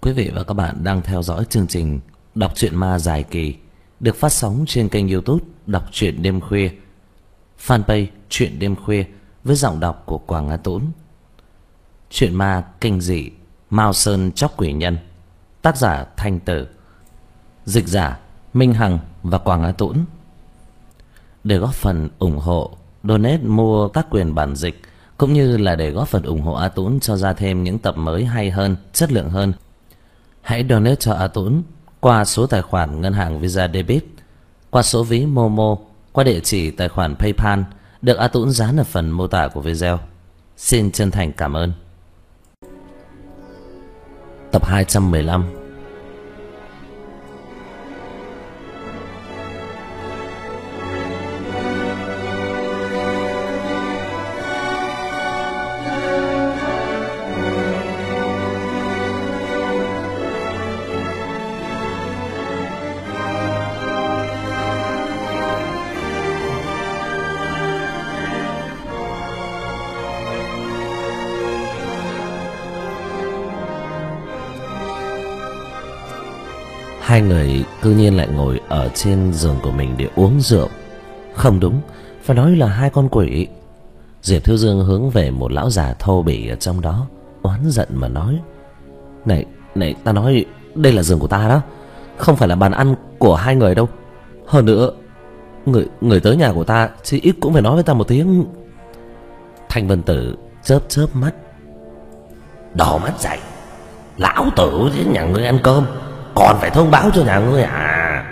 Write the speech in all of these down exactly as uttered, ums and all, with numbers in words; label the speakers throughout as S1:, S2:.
S1: Quý vị và các bạn đang theo dõi chương trình Đọc truyện ma dài kỳ được phát sóng trên kênh YouTube Đọc truyện đêm khuya, fanpage Truyện đêm khuya với giọng đọc của Quảng Á Tũng. Truyện ma kinh dị Mao Sơn Chóc Quỷ Nhân, tác giả Thanh Tử, dịch giả Minh Hằng và Quảng Á Tũng. Để góp phần ủng hộ, donate mua các quyền bản dịch cũng như là để góp phần ủng hộ A Tũng cho ra thêm những tập mới hay hơn, chất lượng hơn, hãy donate cho A Tũng qua số tài khoản ngân hàng Visa Debit, qua số ví Momo, qua địa chỉ tài khoản PayPal được A Tũng dán ở phần mô tả của video. Xin chân thành cảm ơn. Tập hai trăm mười lăm. Hai người cư nhiên lại ngồi ở trên giường của mình để uống rượu. Không đúng, phải nói là hai con quỷ. Diệp Thiếu Dương hướng về một lão già thô bỉ ở trong đó, oán giận mà nói: Này, này, ta nói đây là giường của ta đó, không phải là bàn ăn của hai người đâu. Hơn nữa, người người tới nhà của ta chỉ ít cũng phải nói với ta một tiếng. Thanh Vân Tử chớp chớp mắt: Đỏ mắt dậy, lão tử đến nhà ngươi ăn cơm còn phải thông báo cho nhà ngươi à?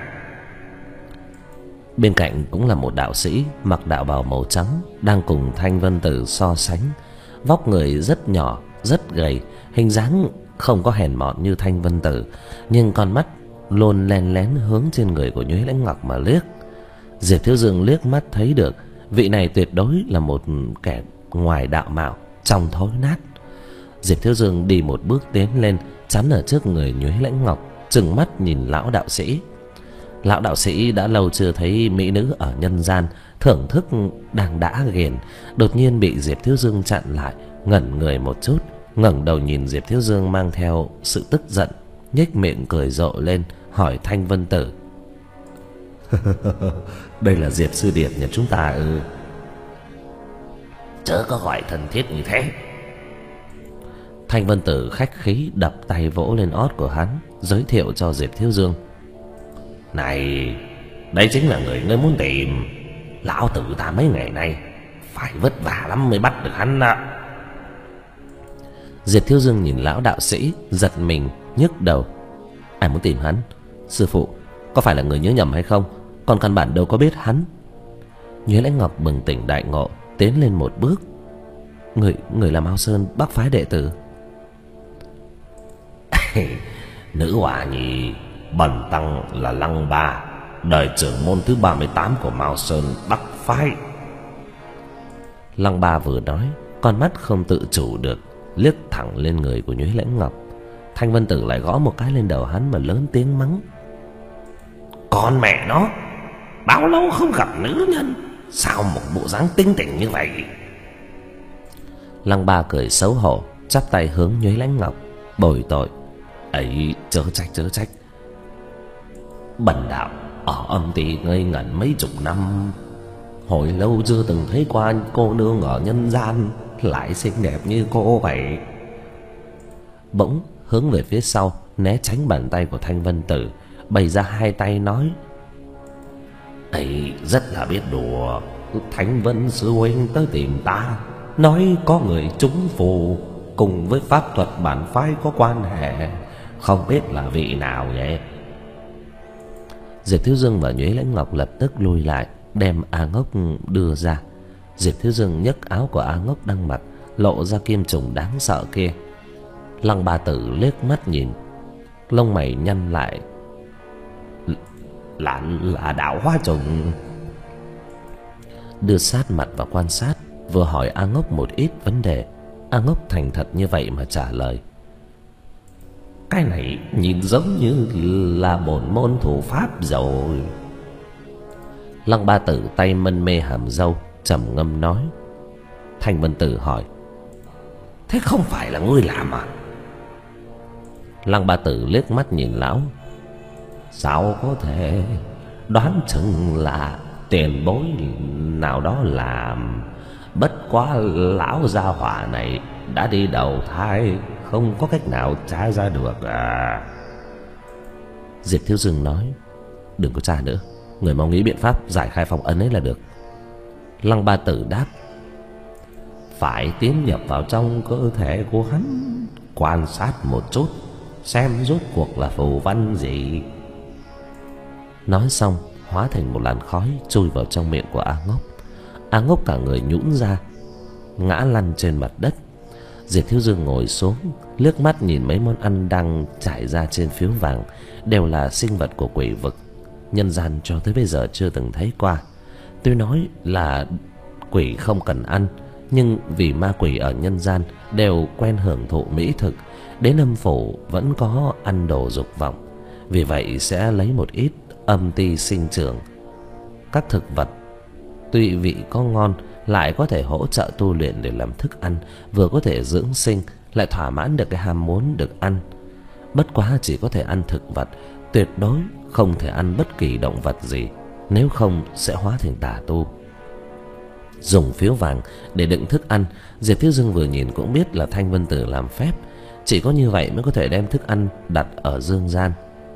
S1: Bên cạnh cũng là một đạo sĩ mặc đạo bào màu trắng đang cùng Thanh Vân Tử so sánh. Vóc người rất nhỏ, rất gầy, hình dáng không có hèn mọn như Thanh Vân Tử, nhưng con mắt luôn len lén hướng trên người của Nhuế Lãnh Ngọc mà liếc. Diệp Thiếu Dương liếc mắt thấy được vị này tuyệt đối là một kẻ ngoài đạo mạo, trong thối nát. Diệp Thiếu Dương đi một bước tiến lên, chắn ở trước người Nhuế Lãnh Ngọc, trừng mắt nhìn lão đạo sĩ. Lão đạo sĩ đã lâu chưa thấy mỹ nữ ở nhân gian, thưởng thức đang đã ghiền, đột nhiên bị Diệp Thiếu Dương chặn lại, ngẩn người một chút, ngẩng đầu nhìn Diệp Thiếu Dương mang theo sự tức giận, nhếch miệng cười rộ lên, hỏi Thanh Vân Tử: Đây là Diệp sư điệt nhà chúng ta ư? Chớ có gọi thân thiết như thế. Thanh Vân Tử khách khí đập tay vỗ lên ót của hắn, giới thiệu cho Diệp Thiếu Dương: Này, đây chính là người ngươi muốn tìm. Lão tử ta mấy ngày nay phải vất vả lắm mới bắt được hắn đó. Diệp Thiếu Dương nhìn lão đạo sĩ, giật mình, nhức đầu: Ai muốn tìm hắn? Sư phụ, có phải là người nhớ nhầm hay không? Còn căn bản đâu có biết hắn. Nhuế Lãnh Ngọc bừng tỉnh đại ngộ, tiến lên một bước: Người, người là Mao Sơn Bắc phái đệ tử. Nữ hòa nhì, bần tăng là Lăng Ba, đời trưởng môn thứ ba mươi tám của Mao Sơn Bắc phái. Lăng Ba vừa nói, con mắt không tự chủ được liếc thẳng lên người của Nhuế Lãnh Ngọc. Thanh Vân Tử lại gõ một cái lên đầu hắn mà lớn tiếng mắng: Con mẹ nó, bao lâu không gặp nữ nhân, sao một bộ dáng tinh tỉnh như vậy? Lăng Ba cười xấu hổ, chắp tay hướng Nhuế Lãnh Ngọc, bồi tội: Ấy, chớ trách chớ trách. Bần đạo ở âm ty ngây ngẩn mấy chục năm, hồi lâu chưa từng thấy qua cô nương ở nhân gian lại xinh đẹp như cô vậy. Bỗng hướng về phía sau, né tránh bàn tay của Thanh Vân Tử, bày ra hai tay nói: Ấy, rất là biết đùa. Thanh Vân sư huynh tới tìm ta, nói có người trúng phù, cùng với pháp thuật bản phái có quan hệ, không biết là vị nào vậy? Diệp Thiếu Dương và Nhuế Lãnh Ngọc lập tức lùi lại, đem A Ngốc đưa ra. Diệp Thiếu Dương nhấc áo của A Ngốc đang mặc, lộ ra kim trùng đáng sợ kia. Lăng Ba Tử liếc mắt nhìn, lông mày nhăn lại: Là là đạo hóa trùng. Đưa sát mặt vào quan sát, vừa hỏi A Ngốc một ít vấn đề. A Ngốc thành thật như vậy mà trả lời: Cái này nhìn giống như là bổn môn thủ pháp rồi. Lăng Ba Tử tay mân mê hàm râu, trầm ngâm nói. Thanh Vân Tử hỏi: Thế không phải là ngươi làm à? Lăng Ba Tử liếc mắt nhìn lão. Sao có thể, đoán chừng là tiền bối nào đó làm. Bất quá lão gia hỏa này đã đi đầu thai, không có cách nào tra ra được à. Diệp Thiếu Dương nói, đừng có tra nữa, người mau nghĩ biện pháp giải khai phong ấn ấy là được. Lăng Ba Tử đáp, phải tiến nhập vào trong cơ thể của hắn, quan sát một chút xem rốt cuộc là phù văn gì. Nói xong hóa thành một làn khói chui vào trong miệng của A Ngốc. A Ngốc cả người nhũn ra, ngã lăn trên mặt đất. Diệp Thiếu Dương ngồi xuống, liếc mắt nhìn mấy món ăn đang trải ra trên phiếu vàng, đều là sinh vật của quỷ vực, nhân gian cho tới bây giờ chưa từng thấy qua. Tuy nói là quỷ không cần ăn, nhưng vì ma quỷ ở nhân gian đều quen hưởng thụ mỹ thực, đến âm phủ vẫn có ăn đồ dục vọng, vì vậy sẽ lấy một ít âm ti sinh trưởng. Các thực vật tuy vị có ngon, lại có thể hỗ trợ tu luyện để làm thức ăn, vừa có thể dưỡng sinh, lại thỏa mãn được cái ham muốn được ăn. Bất quá chỉ có thể ăn thực vật, tuyệt đối không thể ăn bất kỳ động vật gì, nếu không sẽ hóa thành tà tu. Dùng phiếu vàng để đựng thức ăn, Diệp Thiếu Dương vừa nhìn cũng biết là Thanh Vân Tử làm phép, chỉ có như vậy mới có thể đem thức ăn đặt ở dương gian.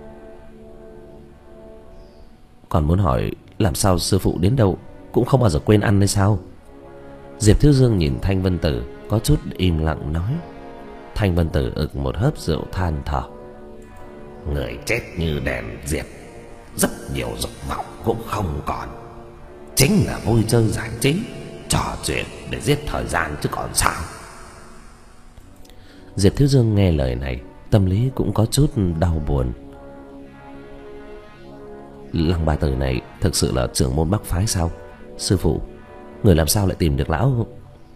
S1: Còn muốn hỏi làm sao sư phụ đến đâu cũng không bao giờ quên ăn hay sao? Diệp Thiếu Dương nhìn Thanh Vân Tử có chút im lặng nói. Thanh Vân Tử ực một hớp rượu than thở, người chết như đèn diệt, rất nhiều dục vọng cũng không còn, chính là vui chơi giải trí, trò chuyện để giết thời gian chứ còn sao. Diệp Thiếu Dương nghe lời này, tâm lý cũng có chút đau buồn. Lăng Ba Tử này thực sự là trưởng môn Bắc phái sao? Sư phụ, người làm sao lại tìm được lão?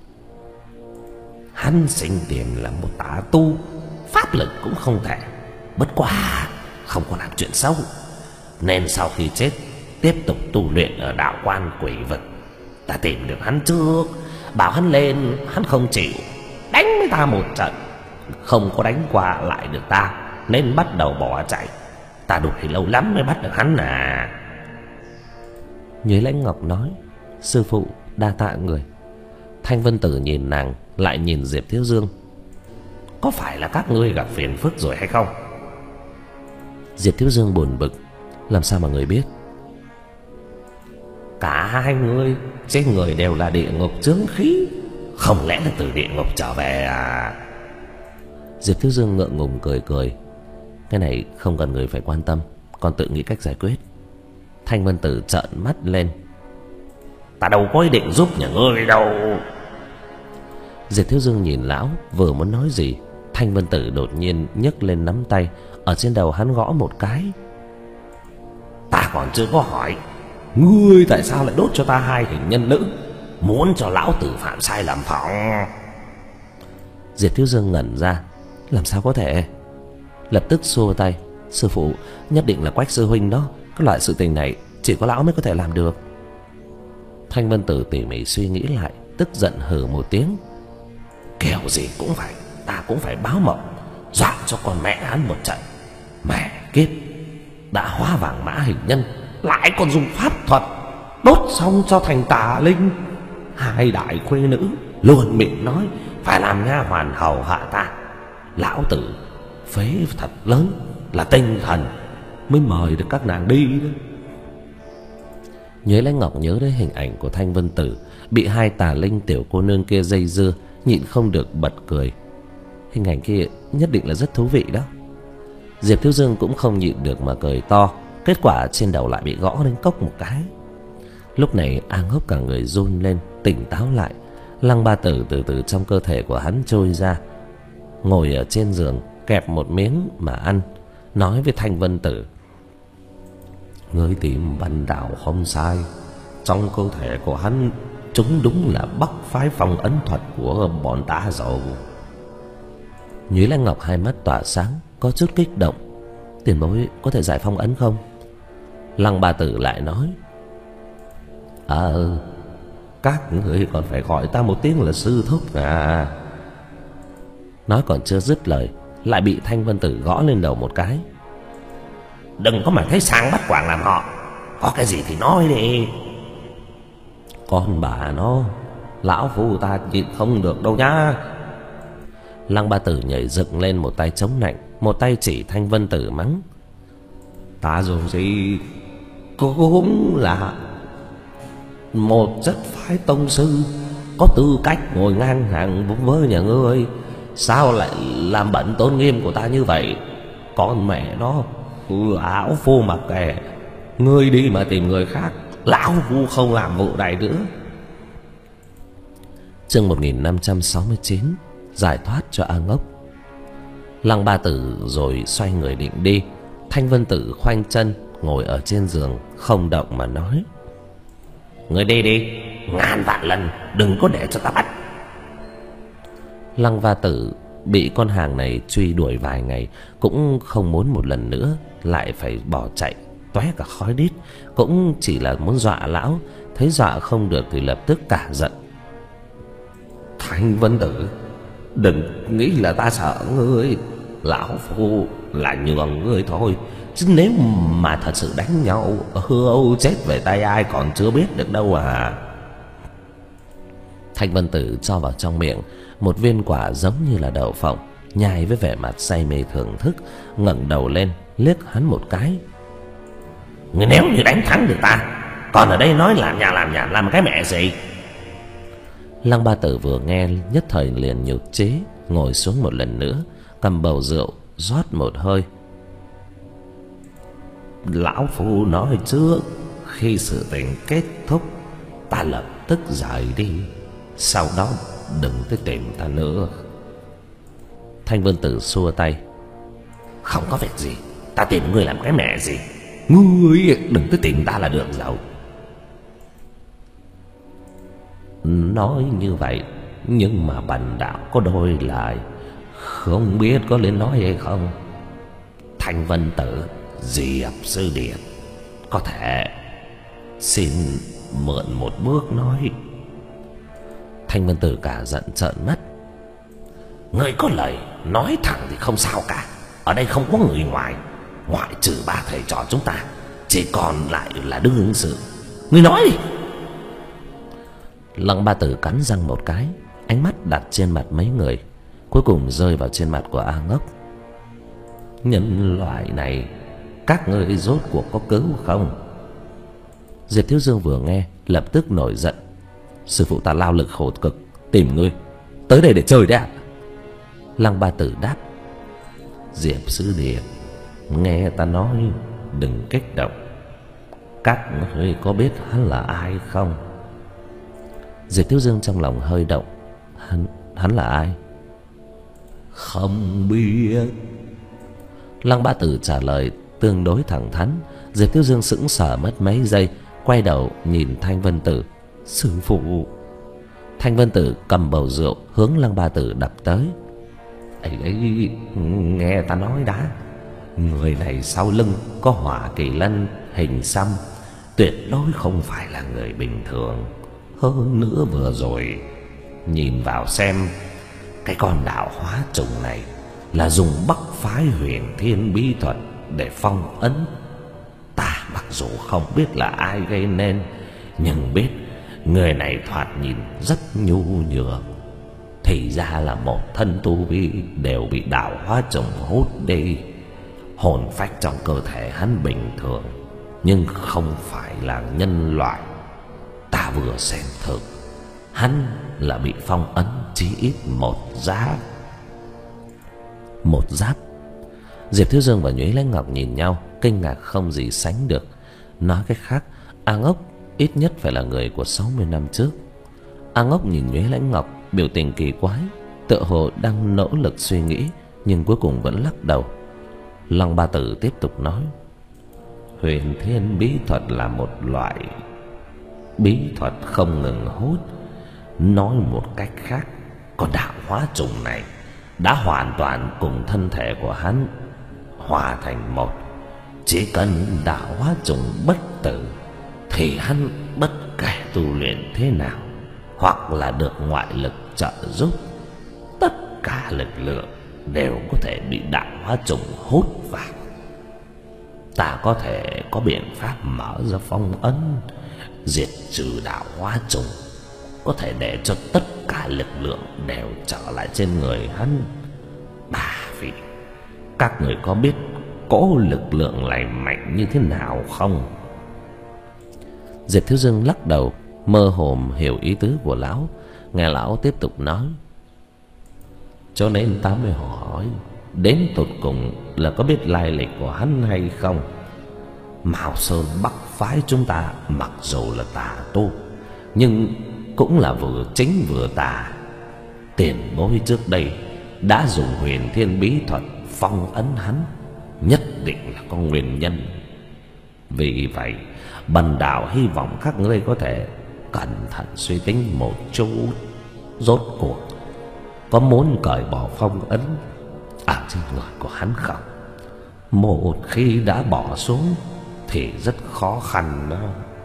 S1: Hắn sinh tiền là một tà tu, pháp lực cũng không thể, bất quá không có làm chuyện xấu, nên sau khi chết tiếp tục tu luyện ở đạo quan quỷ vực. Ta tìm được hắn trước, bảo hắn lên, hắn không chịu, đánh với ta một trận, không có đánh qua lại được ta, nên bắt đầu bỏ chạy. Ta đuổi lâu lắm mới bắt được hắn à. Nhuế Lãnh Ngọc nói, sư phụ đa tạ người. Thanh Vân Tử nhìn nàng, lại nhìn Diệp Thiếu Dương, có phải là các ngươi gặp phiền phức rồi hay không? Diệp Thiếu Dương buồn bực, làm sao mà người biết? Cả hai người trên người đều là địa ngục chướng khí, không lẽ là từ địa ngục trở về à? Diệp Thiếu Dương ngượng ngùng cười cười, cái này không cần người phải quan tâm, con tự nghĩ cách giải quyết. Thanh Vân Tử trợn mắt lên, ta đâu có ý định giúp nhà ngươi đâu. Diệp Thiếu Dương nhìn lão, vừa muốn nói gì, Thanh Vân Tử đột nhiên nhấc lên nắm tay, ở trên đầu hắn gõ một cái. Ta còn chưa có hỏi, ngươi tại sao lại đốt cho ta hai hình nhân nữ, muốn cho lão tử phạm sai lầm phòng? Diệp Thiếu Dương ngẩn ra, làm sao có thể? Lập tức xua tay, sư phụ, nhất định là Quách sư huynh đó, cái loại sự tình này chỉ có lão mới có thể làm được. Thanh Vân Tử tỉ mỉ suy nghĩ lại, tức giận hừ một tiếng, kiểu gì cũng phải, ta cũng phải báo mộng, dọa cho con mẹ hắn một trận. Mẹ kiếp, đã hóa vàng mã hình nhân, lại còn dùng pháp thuật đốt xong cho thành tà linh. Hai đại khuê nữ luôn miệng nói phải làm nha hoàn hầu hạ ta, lão tử phế thật lớn là tinh thần mới mời được các nàng đi đó. Nhuế Lãnh Ngọc nhớ đến hình ảnh của Thanh Vân Tử bị hai tà linh tiểu cô nương kia dây dưa, nhịn không được bật cười. Hình ảnh kia nhất định là rất thú vị đó. Diệp Thiếu Dương cũng không nhịn được mà cười to, kết quả trên đầu lại bị gõ lên cốc một cái. Lúc này A Ngốc cả người run lên, tỉnh táo lại. Lăng Ba Tử từ từ trong cơ thể của hắn trôi ra, ngồi ở trên giường kẹp một miếng mà ăn, nói với Thanh Vân Tử, ngươi tìm Văn Đạo không sai, trong cơ thể của hắn chúng đúng là Bắc phái phong ấn thuật của bọn ta rồi. Nhuế Lãnh Ngọc hai mắt tỏa sáng, có chút kích động, tiền bối có thể giải phong ấn không? Lăng Ba Tử lại nói, Ờ các người còn phải gọi ta một tiếng là sư thúc à. Nói còn chưa dứt lời, lại bị Thanh Vân Tử gõ lên đầu một cái. Đừng có mà thấy sang bắt quàng làm họ, có cái gì thì nói đi. Con bà nó, lão phu ta nhịn không được đâu nhá. Lăng Ba Tử nhảy dựng lên, một tay chống nạnh, một tay chỉ Thanh Vân Tử mắng. Ta dù gì cũng là một rất phái tông sư, có tư cách ngồi ngang hàng với nhà ngươi, sao lại làm bẩn tôn nghiêm của ta như vậy? Con mẹ nó, lão phu mặc kệ, ngươi đi mà tìm người khác, lão phu không làm vụ này nữa. Chương một nghìn năm trăm sáu mươi chín, giải thoát cho A Ngốc. Lăng Ba Tử rồi xoay người định đi. Thanh Vân Tử khoanh chân ngồi ở trên giường không động mà nói. Ngươi đi đi, ngàn vạn lần đừng có để cho ta bắt. Lăng Ba Tử bị con hàng này truy đuổi vài ngày, cũng không muốn một lần nữa lại phải bỏ chạy tóe cả khói đít, cũng chỉ là muốn dọa lão. Thấy dọa không được thì lập tức cả giận. Thanh Vân Tử, đừng nghĩ là ta sợ ngươi, lão phu là nhường ngươi thôi, chứ nếu mà thật sự đánh nhau, âu chết về tay ai còn chưa biết được đâu à. Thanh Vân Tử cho vào trong miệng một viên quả giống như là đậu phộng, nhai với vẻ mặt say mê thưởng thức, ngẩng đầu lên liếc hắn một cái. Ngươi nếu như đánh thắng được ta, còn ở đây nói làm nhà làm nhảm làm cái mẹ gì? Lăng Ba Tử vừa nghe nhất thời liền nhục chế, ngồi xuống một lần nữa, cầm bầu rượu rót một hơi. Lão phu nói trước, khi sự tình kết thúc, ta lập tức rời đi, sau đó đừng tới tìm ta nữa. Thanh Vân Tử xua tay. Không có việc gì, ta tìm ngươi làm cái mẹ gì? Ngươi đừng tới tìm ta là được rồi. Nói như vậy, nhưng mà bần đạo có đôi lời, không biết có nên nói hay không. Thanh Vân Tử, Diệp Sư Điệt, có thể xin mượn một bước nói. Thanh Vân Tử cả giận trợn mắt. Ngươi có lời nói thẳng thì không sao cả, ở đây không có người ngoài, ngoại trừ ba thầy trò chúng ta, chỉ còn lại là đương sự. Ngươi nói đi. Lăng Ba Tử cắn răng một cái, ánh mắt đặt trên mặt mấy người, cuối cùng rơi vào trên mặt của A Ngốc. Nhân loại này, các ngươi rốt cuộc có cứu không? Diệp Thiếu Dương vừa nghe lập tức nổi giận. Sư phụ ta lao lực khổ cực tìm ngươi, tới đây để chơi đấy ạ. Lăng Ba Tử đáp. Diệp Sư Điệt, nghe ta nói, đừng kích động. Các ngươi có biết hắn là ai không? Diệp Thiếu Dương trong lòng hơi động. Hắn, hắn là ai? Không biết. Lăng Ba Tử trả lời tương đối thẳng thắn. Diệp Thiếu Dương sững sờ mất mấy giây, quay đầu nhìn Thanh Vân Tử. Sư phụ. Thanh Vân Tử cầm bầu rượu hướng Lăng Ba Tử đập tới. Ấy ấy, nghe ta nói đã, người này sau lưng có hỏa kỳ lân hình xăm, tuyệt đối không phải là người bình thường. Hơn nữa vừa rồi nhìn vào xem, cái con đạo hóa trùng này là dùng Bắc phái Huyền Thiên bí thuật để phong ấn. Ta mặc dù không biết là ai gây nên, nhưng biết người này thoạt nhìn rất nhu nhược, thì ra là một thân tu vi đều bị đạo hóa trùng hút đi. Hồn phách trong cơ thể hắn bình thường, nhưng không phải là nhân loại. Ta vừa xem thử, hắn là bị phong ấn chí ít một giáp. Một giáp? Diệp Thiếu Dương và Nhuế Lãnh Ngọc nhìn nhau, kinh ngạc không gì sánh được. Nói cách khác, A Ngốc ít nhất phải là người của sáu mươi năm trước. A Ngốc nhìn Nhuế Lãnh Ngọc, biểu tình kỳ quái, tựa hồ đang nỗ lực suy nghĩ, nhưng cuối cùng vẫn lắc đầu. Lăng Ba Tử tiếp tục nói. Huyền Thiên bí thuật là một loại bí thuật không ngừng hút. Nói một cách khác, con đạo hóa trùng này đã hoàn toàn cùng thân thể của hắn hòa thành một. Chỉ cần đạo hóa trùng bất tử, thì hắn bất kể tu luyện thế nào, hoặc là được ngoại lực trợ giúp, tất cả lực lượng đều có thể bị đạo hóa trùng hút vào. Ta có thể có biện pháp mở ra phong ấn, diệt trừ đạo hóa trùng, có thể để cho tất cả lực lượng đều trở lại trên người hắn. Bà vị, các người có biết cỗ lực lượng này mạnh như thế nào không? Diệp Thiếu Dương lắc đầu, mơ hồ hiểu ý tứ của lão. Nghe lão tiếp tục nói: cho nên ta mới hỏi, đến tột cùng là có biết lai lịch của hắn hay không? Mao Sơn Bắc phái chúng ta mặc dù là tà tu, nhưng cũng là vừa chính vừa tà. Tiền bối trước đây đã dùng huyền thiên bí thuật phong ấn hắn, nhất định là có nguyên nhân. Vì vậy bần đạo hy vọng các ngươi có thể cẩn thận suy tính một chút. Rốt cuộc có muốn cởi bỏ phong ấn ở trên người của hắn không? Một khi đã bỏ xuống thì rất khó khăn đó.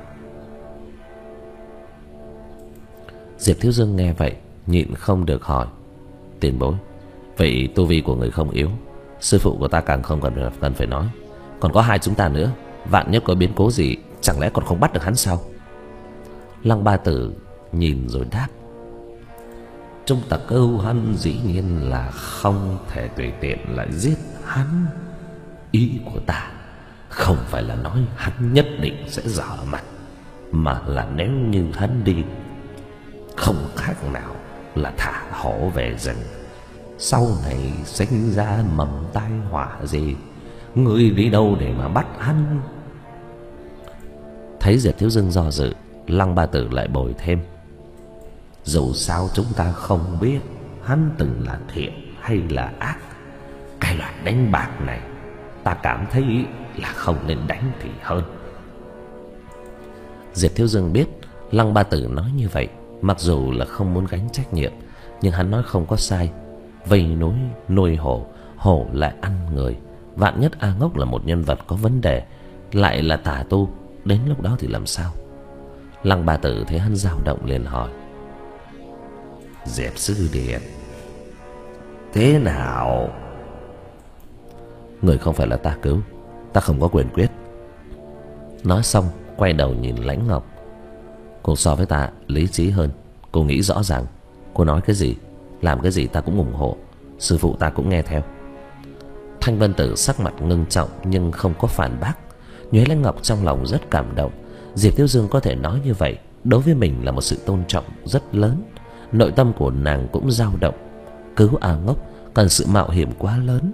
S1: Diệp Thiếu Dương nghe vậy nhịn không được hỏi: tiền bối, vậy tu vi của người không yếu, sư phụ của ta càng không cần cần phải nói, còn có hai chúng ta nữa, vạn nhất có biến cố gì chẳng lẽ còn không bắt được hắn sao? Lăng Ba Tử nhìn rồi đáp: chúng ta cứu hắn dĩ nhiên là không thể tùy tiện lại giết hắn. Ý của ta không phải là nói hắn nhất định sẽ dở mặt, mà là nếu như hắn đi, không khác nào là thả hổ về rừng. Sau này sinh ra mầm tai họa gì, ngươi đi đâu để mà bắt hắn? Thấy Diệp Thiếu Dương do dự, Lăng Ba Tử lại bồi thêm: dù sao chúng ta không biết hắn từng là thiện hay là ác. Cái loại đánh bạc này ta cảm thấy là không nên đánh thì hơn. Diệp Thiếu Dương biết Lăng Ba Tử nói như vậy mặc dù là không muốn gánh trách nhiệm, nhưng hắn nói không có sai. Vây núi nuôi hổ, hổ lại ăn người. Vạn nhất A Ngốc là một nhân vật có vấn đề, lại là tà tu, đến lúc đó thì làm sao? Lăng Ba Tử thấy hắn dao động liền hỏi: Diệp sư điệt, thế nào? Người không phải là ta cứu, ta không có quyền quyết. Nói xong quay đầu nhìn Lãnh Ngọc: cô so với ta lý trí hơn, cô nghĩ rõ ràng. Cô nói cái gì, làm cái gì ta cũng ủng hộ, sư phụ ta cũng nghe theo. Thanh Vân Tử sắc mặt ngưng trọng nhưng không có phản bác. Nhuế Lãnh Ngọc trong lòng rất cảm động. Diệp Thiếu Dương có thể nói như vậy đối với mình là một sự tôn trọng rất lớn. Nội tâm của nàng cũng dao động. Cứu A Ngốc cần sự mạo hiểm quá lớn.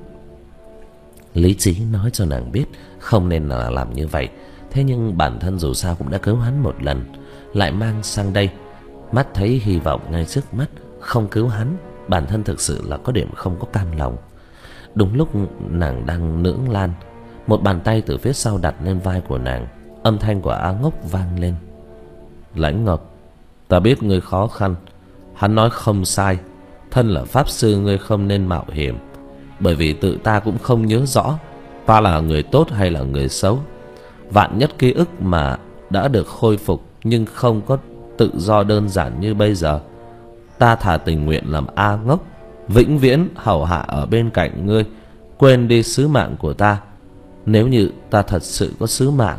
S1: Lý trí nói cho nàng biết không nên là làm như vậy. Thế nhưng bản thân dù sao cũng đã cứu hắn một lần, lại mang sang đây, mắt thấy hy vọng ngay trước mắt, không cứu hắn, bản thân thực sự là có điểm không có cam lòng. Đúng lúc nàng đang nưỡng lan, một bàn tay từ phía sau đặt lên vai của nàng. Âm thanh của A Ngốc vang lên: Lãnh Ngọc, ta biết ngươi khó khăn. Hắn nói không sai, thân là pháp sư ngươi không nên mạo hiểm, bởi vì tự ta cũng không nhớ rõ ta là người tốt hay là người xấu. Vạn nhất ký ức mà đã được khôi phục nhưng không có tự do đơn giản như bây giờ, ta thà tình nguyện làm A Ngốc, vĩnh viễn hầu hạ ở bên cạnh ngươi, quên đi sứ mạng của ta, nếu như ta thật sự có sứ mạng.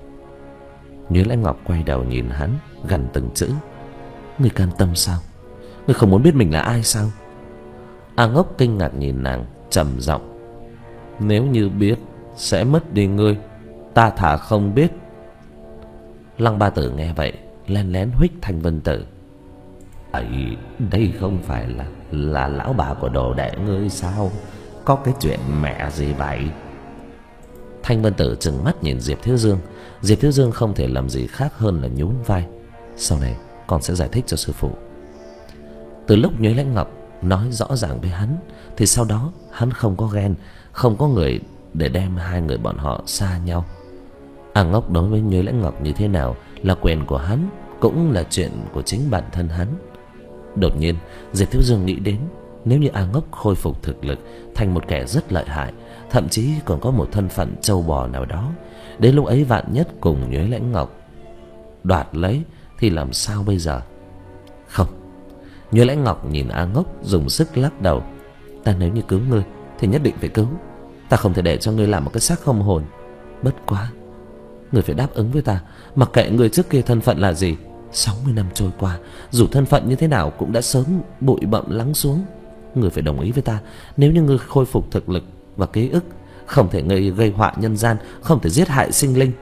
S1: Như Lãnh Ngọc quay đầu nhìn hắn, gằn từng chữ: ngươi can tâm sao? Ngươi không muốn biết mình là ai sao? A Ngốc kinh ngạc nhìn nàng, trầm giọng: nếu như biết sẽ mất đi ngươi, ta thà không biết. Lăng Ba Tử nghe vậy len lén huých Thanh Vân Tử: ấy, đây không phải là là lão bà của đồ đệ ngươi sao? Có cái chuyện mẹ gì vậy? Thanh Vân Tử trừng mắt nhìn Diệp Thiếu Dương. Diệp Thiếu Dương không thể làm gì khác hơn là nhún vai: sau này con sẽ giải thích cho sư phụ. Từ lúc Nhuế Lãnh Ngọc nói rõ ràng với hắn, thì sau đó hắn không có ghen, không có người để đem hai người bọn họ xa nhau. A Ngốc đối với Nhuế Lãnh Ngọc như thế nào là quyền của hắn, cũng là chuyện của chính bản thân hắn. Đột nhiên Diệp Thiếu Dương nghĩ đến, nếu như A Ngốc khôi phục thực lực thành một kẻ rất lợi hại, thậm chí còn có một thân phận trâu bò nào đó, đến lúc ấy vạn nhất cùng Nhuế Lãnh Ngọc đoạt lấy thì làm sao bây giờ? Không. Nhuế Lãnh Ngọc nhìn A Ngốc dùng sức lắc đầu: Ta nếu như cứu ngươi thì nhất định phải cứu. Ta không thể để cho ngươi làm một cái xác không hồn. Bất quá ngươi phải đáp ứng với ta. Mặc kệ ngươi trước kia thân phận là gì, sáu mươi năm trôi qua, dù thân phận như thế nào cũng đã sớm bụi bặm lắng xuống. Ngươi phải đồng ý với ta. Nếu như ngươi khôi phục thực lực và ký ức, không thể gây, gây họa nhân gian, không thể giết hại sinh linh.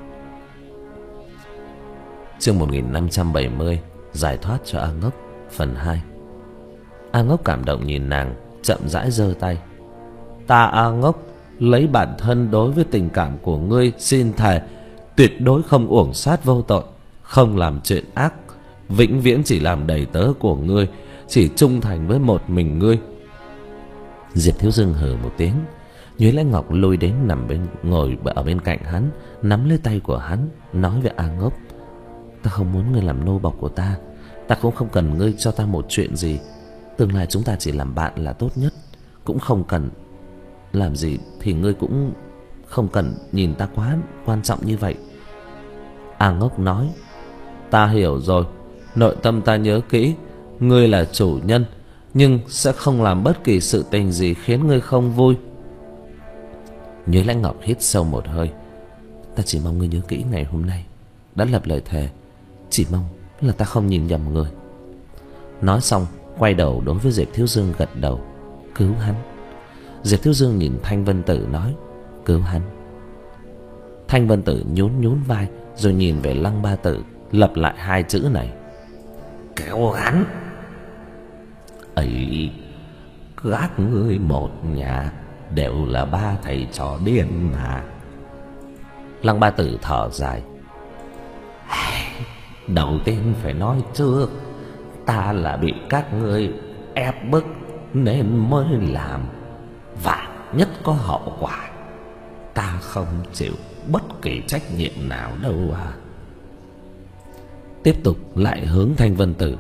S1: Chương một nghìn năm trăm bảy mươi. Giải thoát cho A Ngốc. Phần hai. A Ngốc cảm động nhìn nàng, chậm rãi giơ tay. Ta A Ngốc lấy bản thân đối với tình cảm của ngươi xin thề, tuyệt đối không uổng sát vô tội, không làm chuyện ác, vĩnh viễn chỉ làm đầy tớ của ngươi, chỉ trung thành với một mình ngươi. Diệp Thiếu Dương hừ một tiếng. Nhuế Lãnh Ngọc lôi đến nằm bên ngồi ở bên cạnh hắn, nắm lấy tay của hắn, nói với A Ngốc: ta không muốn ngươi làm nô bộc của ta. Ta cũng không cần ngươi cho ta một chuyện gì. Tương lai chúng ta chỉ làm bạn là tốt nhất. Cũng không cần làm gì thì ngươi cũng không cần nhìn ta quá quan trọng như vậy. A Ngốc nói: ta hiểu rồi. Nội tâm ta nhớ kỹ. Ngươi là chủ nhân, nhưng sẽ không làm bất kỳ sự tình gì khiến ngươi không vui. Nhuế Lãnh Ngọc hít sâu một hơi. Ta chỉ mong ngươi nhớ kỹ ngày hôm nay đã lập lời thề. Chỉ mong là ta không nhìn nhầm người. Nói xong quay đầu đối với Diệp Thiếu Dương gật đầu: cứu hắn. Diệp Thiếu Dương nhìn Thanh Vân Tử nói: cứu hắn. Thanh Vân Tử nhún nhún vai, rồi nhìn về Lăng Ba Tử, lặp lại hai chữ này: cứu hắn. Ấy, các ngươi một nhà đều là ba thầy trò điên mà. Lăng Ba Tử thở dài: đầu tiên phải nói trước, ta là bị các ngươi ép bức nên mới làm, và nhất có hậu quả. Ta không chịu bất kỳ trách nhiệm nào đâu à. Tiếp tục lại hướng Thanh Vân Tử: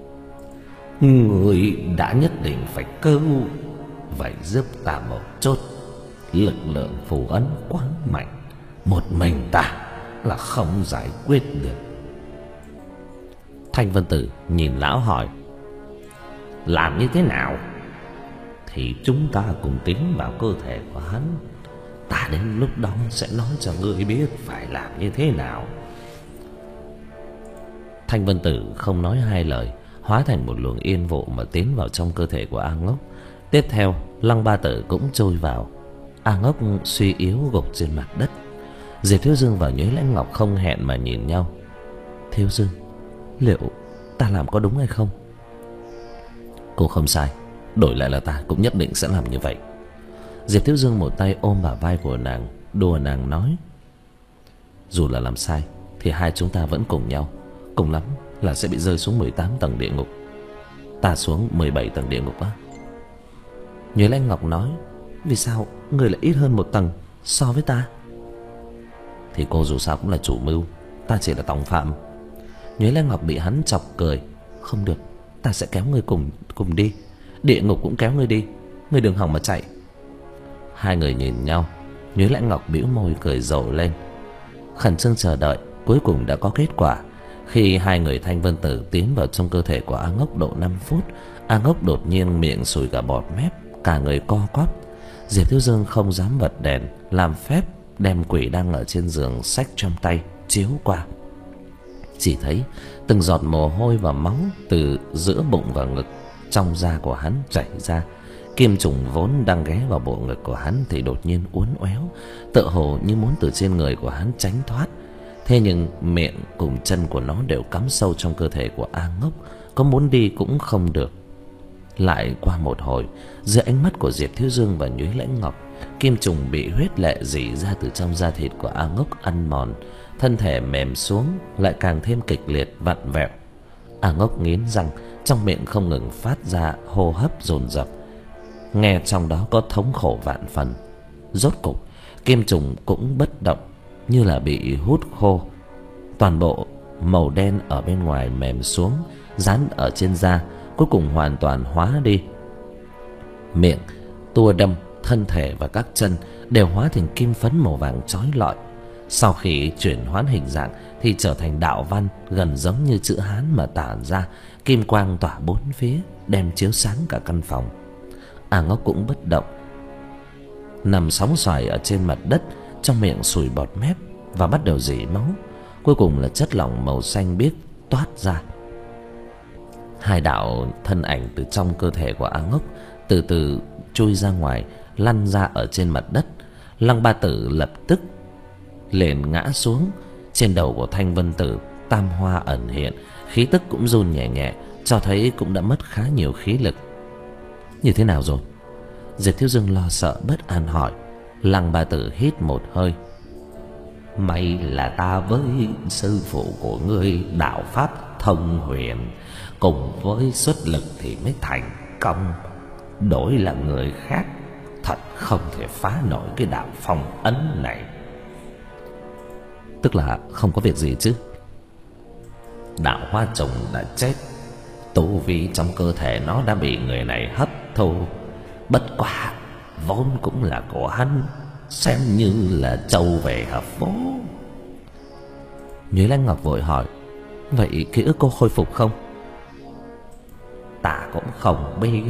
S1: người đã nhất định phải cứu, vậy giúp ta một chút. Lực lượng phù ấn quá mạnh, một mình ta là không giải quyết được. Thanh Vân Tử nhìn lão hỏi: làm như thế nào? Thì chúng ta cùng tiến vào cơ thể của hắn. Ta đến lúc đó sẽ nói cho ngươi biết phải làm như thế nào. Thanh Vân Tử không nói hai lời, hóa thành một luồng yên vụ mà tiến vào trong cơ thể của A Ngốc. Tiếp theo Lăng Ba Tử cũng trôi vào. A Ngốc suy yếu gục trên mặt đất. Diệp Thiếu Dương và Nhuế Lãnh Ngọc không hẹn mà nhìn nhau. Thiếu Dương, liệu ta làm có đúng hay không? Cô không sai, đổi lại là ta cũng nhất định sẽ làm như vậy. Diệp Thiếu Dương một tay ôm bả vai của nàng, đùa nàng nói: dù là làm sai thì hai chúng ta vẫn cùng nhau, cùng lắm là sẽ bị rơi xuống mười tám tầng địa ngục. Ta xuống mười bảy tầng địa ngục á. Nhuế Lãnh Ngọc nói: vì sao người lại ít hơn một tầng so với ta? Thì cô dù sao cũng là chủ mưu, ta chỉ là tòng phạm. Nhuế Lãnh Ngọc bị hắn chọc cười: không được, ta sẽ kéo ngươi cùng cùng đi. Địa ngục cũng kéo ngươi đi, ngươi đừng hòng mà chạy. Hai người nhìn nhau. Nhuế Lãnh Ngọc bĩu môi cười rộ lên. Khẩn trương chờ đợi, cuối cùng đã có kết quả. Khi hai người Thanh Vân Tử tiến vào trong cơ thể của A Ngốc độ năm phút, A Ngốc đột nhiên miệng sùi cả bọt mép, cả người co quắp. Diệp Thiếu Dương không dám bật đèn, làm phép đem quỷ đang ở trên giường xách trong tay chiếu qua. Chỉ thấy từng giọt mồ hôi và máu từ giữa bụng và ngực trong da của hắn chảy ra. Kim trùng vốn đang ghé vào bộ ngực của hắn thì đột nhiên uốn éo, tựa hồ như muốn từ trên người của hắn tránh thoát. Thế nhưng miệng cùng chân của nó đều cắm sâu trong cơ thể của A Ngốc, có muốn đi cũng không được. Lại qua một hồi, dưới ánh mắt của Diệp Thiếu Dương và Nhuế Lãnh Ngọc, kim trùng bị huyết lệ rỉ ra từ trong da thịt của A Ngốc ăn mòn, thân thể mềm xuống, lại càng thêm kịch liệt vặn vẹo. A Ngốc nghiến răng, trong miệng không ngừng phát ra hô hấp dồn dập, nghe trong đó có thống khổ vạn phần. Rốt cục kim trùng cũng bất động, như là bị hút khô. Toàn bộ màu đen ở bên ngoài mềm xuống, dán ở trên da, cuối cùng hoàn toàn hóa đi. Miệng, tua đâm, thân thể và các chân đều hóa thành kim phấn màu vàng chói lọi. Sau khi chuyển hóa hình dạng thì trở thành đạo văn gần giống như chữ Hán mà tản ra, kim quang tỏa bốn phía, đem chiếu sáng cả căn phòng. A Ngốc cũng bất động, nằm sóng xoài ở trên mặt đất, trong miệng sùi bọt mép và bắt đầu rỉ máu. Cuối cùng là chất lỏng màu xanh biếc toát ra. Hai đạo thân ảnh từ trong cơ thể của A Ngốc từ từ chui ra ngoài, lăn ra ở trên mặt đất. Lăng Ba Tử lập tức liền ngã xuống. Trên đầu của Thanh Vân Tử tam hoa ẩn hiện, khí tức cũng run nhẹ nhẹ, cho thấy cũng đã mất khá nhiều khí lực. Như thế nào rồi? Diệp Thiếu Dương lo sợ bất an hỏi. Lăng Ba Tử hít một hơi. May là ta với sư phụ của ngươi đạo pháp thông huyền, cùng với xuất lực thì mới thành công. Đổi là người khác, thật không thể phá nổi cái đạo phong ấn này. Tức là không có việc gì chứ? Đạo hoa trùng đã chết, tu vi trong cơ thể nó đã bị người này hấp thu. Bất quá vốn cũng là của hắn, xem như là trâu về hợp phố. Nhuế Lãnh Ngọc vội hỏi, vậy ký ức cô khôi phục không? Ta cũng không biết.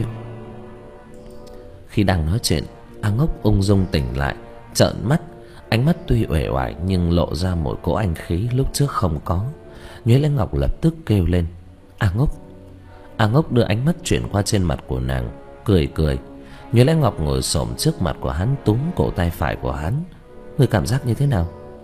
S1: Khi đang nói chuyện, A Ngốc ung dung tỉnh lại, trợn mắt. Ánh mắt tuy uể oải nhưng lộ ra một cỗ anh khí lúc trước không có. Nhuế Lãnh Ngọc lập tức kêu lên, A Ngốc. A Ngốc đưa ánh mắt chuyển qua trên mặt của nàng, cười cười. Nhuế Lãnh Ngọc ngồi xổm trước mặt của hắn, túm cổ tay phải của hắn. Người cảm giác như thế nào?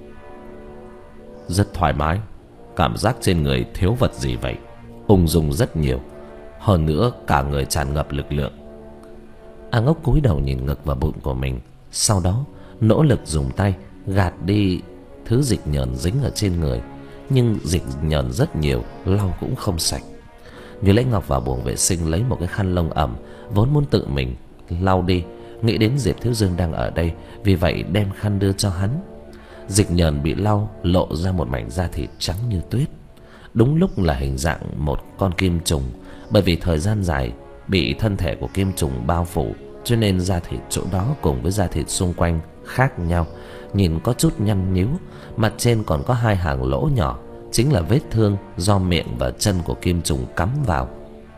S1: Rất thoải mái. Cảm giác trên người thiếu vật gì vậy, ung dung rất nhiều. Hơn nữa cả người tràn ngập lực lượng. A Ngốc cúi đầu nhìn ngực và bụng của mình, sau đó nỗ lực dùng tay gạt đi thứ dịch nhờn dính ở trên người. Nhưng dịch nhờn rất nhiều, lau cũng không sạch. Như Lãnh Ngọc vào buồng vệ sinh lấy một cái khăn lông ẩm, vốn muốn tự mình lau đi, nghĩ đến Diệp Thiếu Dương đang ở đây, vì vậy đem khăn đưa cho hắn. Dịch nhờn bị lau lộ ra một mảnh da thịt trắng như tuyết, đúng lúc là hình dạng một con kim trùng. Bởi vì thời gian dài bị thân thể của kim trùng bao phủ, cho nên da thịt chỗ đó cùng với da thịt xung quanh khác nhau, nhìn có chút nhăn nhíu. Mặt trên còn có hai hàng lỗ nhỏ, chính là vết thương do miệng và chân của kim trùng cắm vào.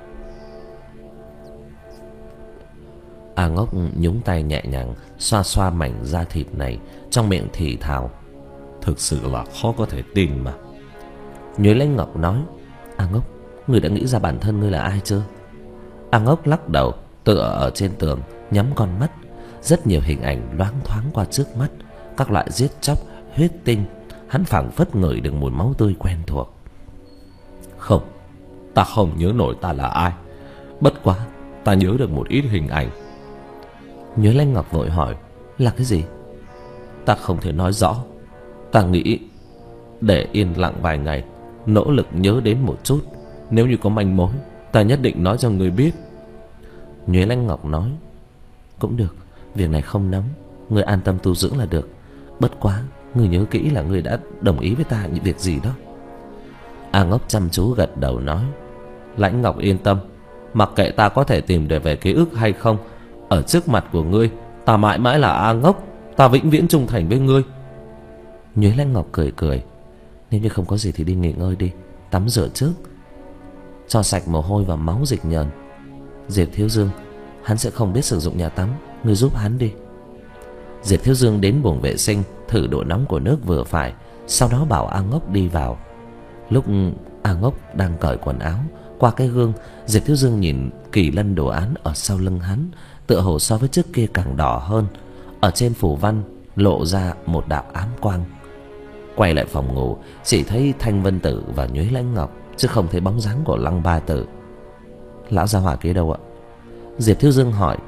S1: A Ngốc nhúng tay nhẹ nhàng xoa xoa mảnh da thịt này, trong miệng thì thào, thực sự là khó có thể tin mà. Nhuế Lãnh Ngọc nói, A Ngốc, người đã nghĩ ra bản thân ngươi là ai chưa? A Ngốc lắc đầu, tựa ở trên tường, nhắm con mắt. Rất nhiều hình ảnh loáng thoáng qua trước mắt, các loại giết chóc, huyết tinh. Hắn phảng phất ngửi được mùi máu tươi quen thuộc. Không, ta không nhớ nổi ta là ai. Bất quá ta nhớ được một ít hình ảnh. Nhuế Lãnh Ngọc vội hỏi, là cái gì? Ta không thể nói rõ. Ta nghĩ để yên lặng vài ngày, nỗ lực nhớ đến một chút. Nếu như có manh mối, ta nhất định nói cho người biết. Nhuế Lãnh Ngọc nói, cũng được, việc này không nóng, người an tâm tu dưỡng là được. Bất quá người nhớ kỹ là người đã đồng ý với ta những việc gì đó. A Ngốc chăm chú gật đầu nói, Lãnh Ngọc yên tâm, mặc kệ ta có thể tìm được về ký ức hay không, ở trước mặt của ngươi, ta mãi mãi là A Ngốc, ta vĩnh viễn trung thành với ngươi. Nhuế Lãnh Ngọc cười cười, nếu như không có gì thì đi nghỉ ngơi đi, tắm rửa trước, cho sạch mồ hôi và máu dịch nhờn. Diệp Thiếu Dương, hắn sẽ không biết sử dụng nhà tắm, ngươi giúp hắn đi. Diệp Thiếu Dương đến buồng vệ sinh, thử độ nóng của nước vừa phải, sau đó bảo A Ngốc đi vào. Lúc A Ngốc đang cởi quần áo, qua cái gương, Diệp Thiếu Dương nhìn kỳ lân đồ án ở sau lưng hắn, tựa hồ so với trước kia càng đỏ hơn. Ở trên phù văn lộ ra một đạo ám quang. Quay lại phòng ngủ, chỉ thấy Thanh Vân Tử và Nhuế Lãnh Ngọc, chứ không thấy bóng dáng của Lăng Ba Tử. Lão gia hỏa kia đâu ạ? Diệp Thiếu Dương hỏi.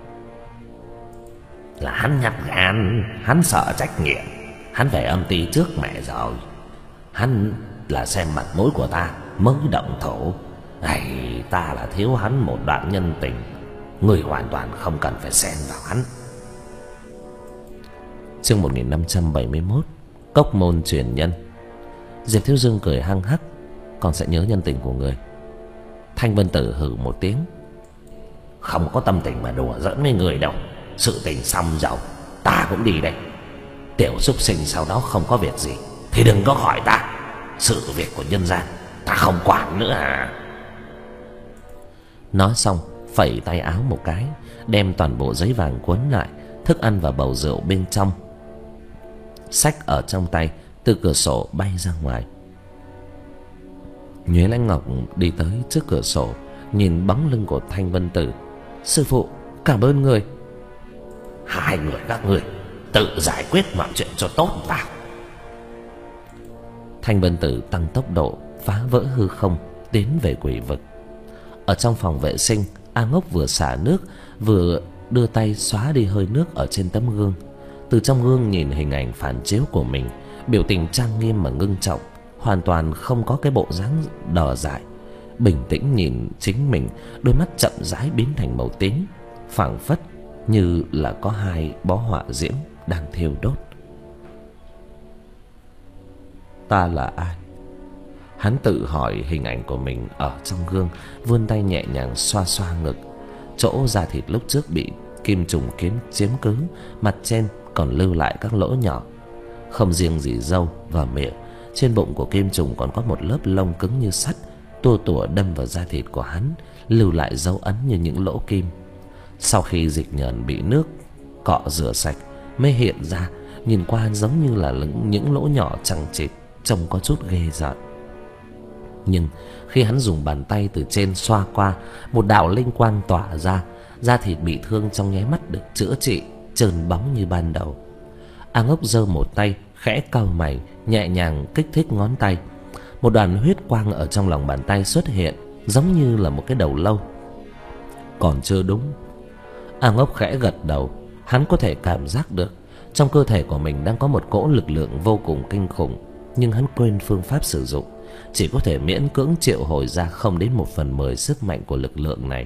S1: Là hắn nhát gan, hắn sợ trách nhiệm, hắn về âm ty trước mẹ rồi. Hắn là xem mặt mũi của ta mới động thủ. Này, ta là thiếu hắn một đoạn nhân tình, người hoàn toàn không cần phải xen vào hắn. Chương một nghìn năm trăm bảy mươi mốt, Cốc môn truyền nhân. Diệp Thiếu Dương cười hăng hắc, con sẽ nhớ nhân tình của người. Thanh Vân Tử hừ một tiếng, không có tâm tình mà đùa giỡn với người đâu. Sự tình xong rồi, ta cũng đi đây. Tiểu súc sinh sau đó không có việc gì thì đừng có hỏi ta. Sự việc của nhân gian ta không quản nữa à. Nói xong phẩy tay áo một cái, đem toàn bộ giấy vàng cuốn lại, thức ăn và bầu rượu bên trong, xách ở trong tay, từ cửa sổ bay ra ngoài. Nhuế Lãnh Ngọc đi tới trước cửa sổ, nhìn bóng lưng của Thanh Vân Tử. Sư phụ, cảm ơn người. Hai người các người tự giải quyết mọi chuyện cho tốt vào. Thanh Vân Tử tăng tốc độ, phá vỡ hư không, tiến về quỷ vực. Ở trong phòng vệ sinh, A Ngốc vừa xả nước, vừa đưa tay xóa đi hơi nước ở trên tấm gương. Từ trong gương nhìn hình ảnh phản chiếu của mình, biểu tình trang nghiêm mà ngưng trọng, hoàn toàn không có cái bộ dáng đờ dại. Bình tĩnh nhìn chính mình, đôi mắt chậm rãi biến thành màu tím, phảng phất như là có hai bó hỏa diễm đang thiêu đốt. Ta là ai? Hắn tự hỏi hình ảnh của mình ở trong gương, vươn tay nhẹ nhàng xoa xoa ngực. Chỗ da thịt lúc trước bị kim trùng kiếm chiếm cứ, mặt trên còn lưu lại các lỗ nhỏ. Không riêng gì râu và miệng, trên bụng của kim trùng còn có một lớp lông cứng như sắt, tua tủa đâm vào da thịt của hắn, lưu lại dấu ấn như những lỗ kim. Sau khi dịch nhờn bị nước cọ rửa sạch mới hiện ra, nhìn qua giống như là những lỗ nhỏ chằng chịt, trông có chút ghê rợn. Nhưng khi hắn dùng bàn tay từ trên xoa qua, một đạo linh quang tỏa ra, da thịt bị thương trong nháy mắt được chữa trị, trơn bóng như ban đầu. A Ngốc giơ một tay, khẽ cau mày, nhẹ nhàng kích thích ngón tay. Một đoàn huyết quang ở trong lòng bàn tay xuất hiện, giống như là một cái đầu lâu. Còn chưa đúng. A Ngốc khẽ gật đầu. Hắn có thể cảm giác được trong cơ thể của mình đang có một cỗ lực lượng vô cùng kinh khủng, nhưng hắn quên phương pháp sử dụng, chỉ có thể miễn cưỡng triệu hồi ra không đến một phần mười sức mạnh của lực lượng này.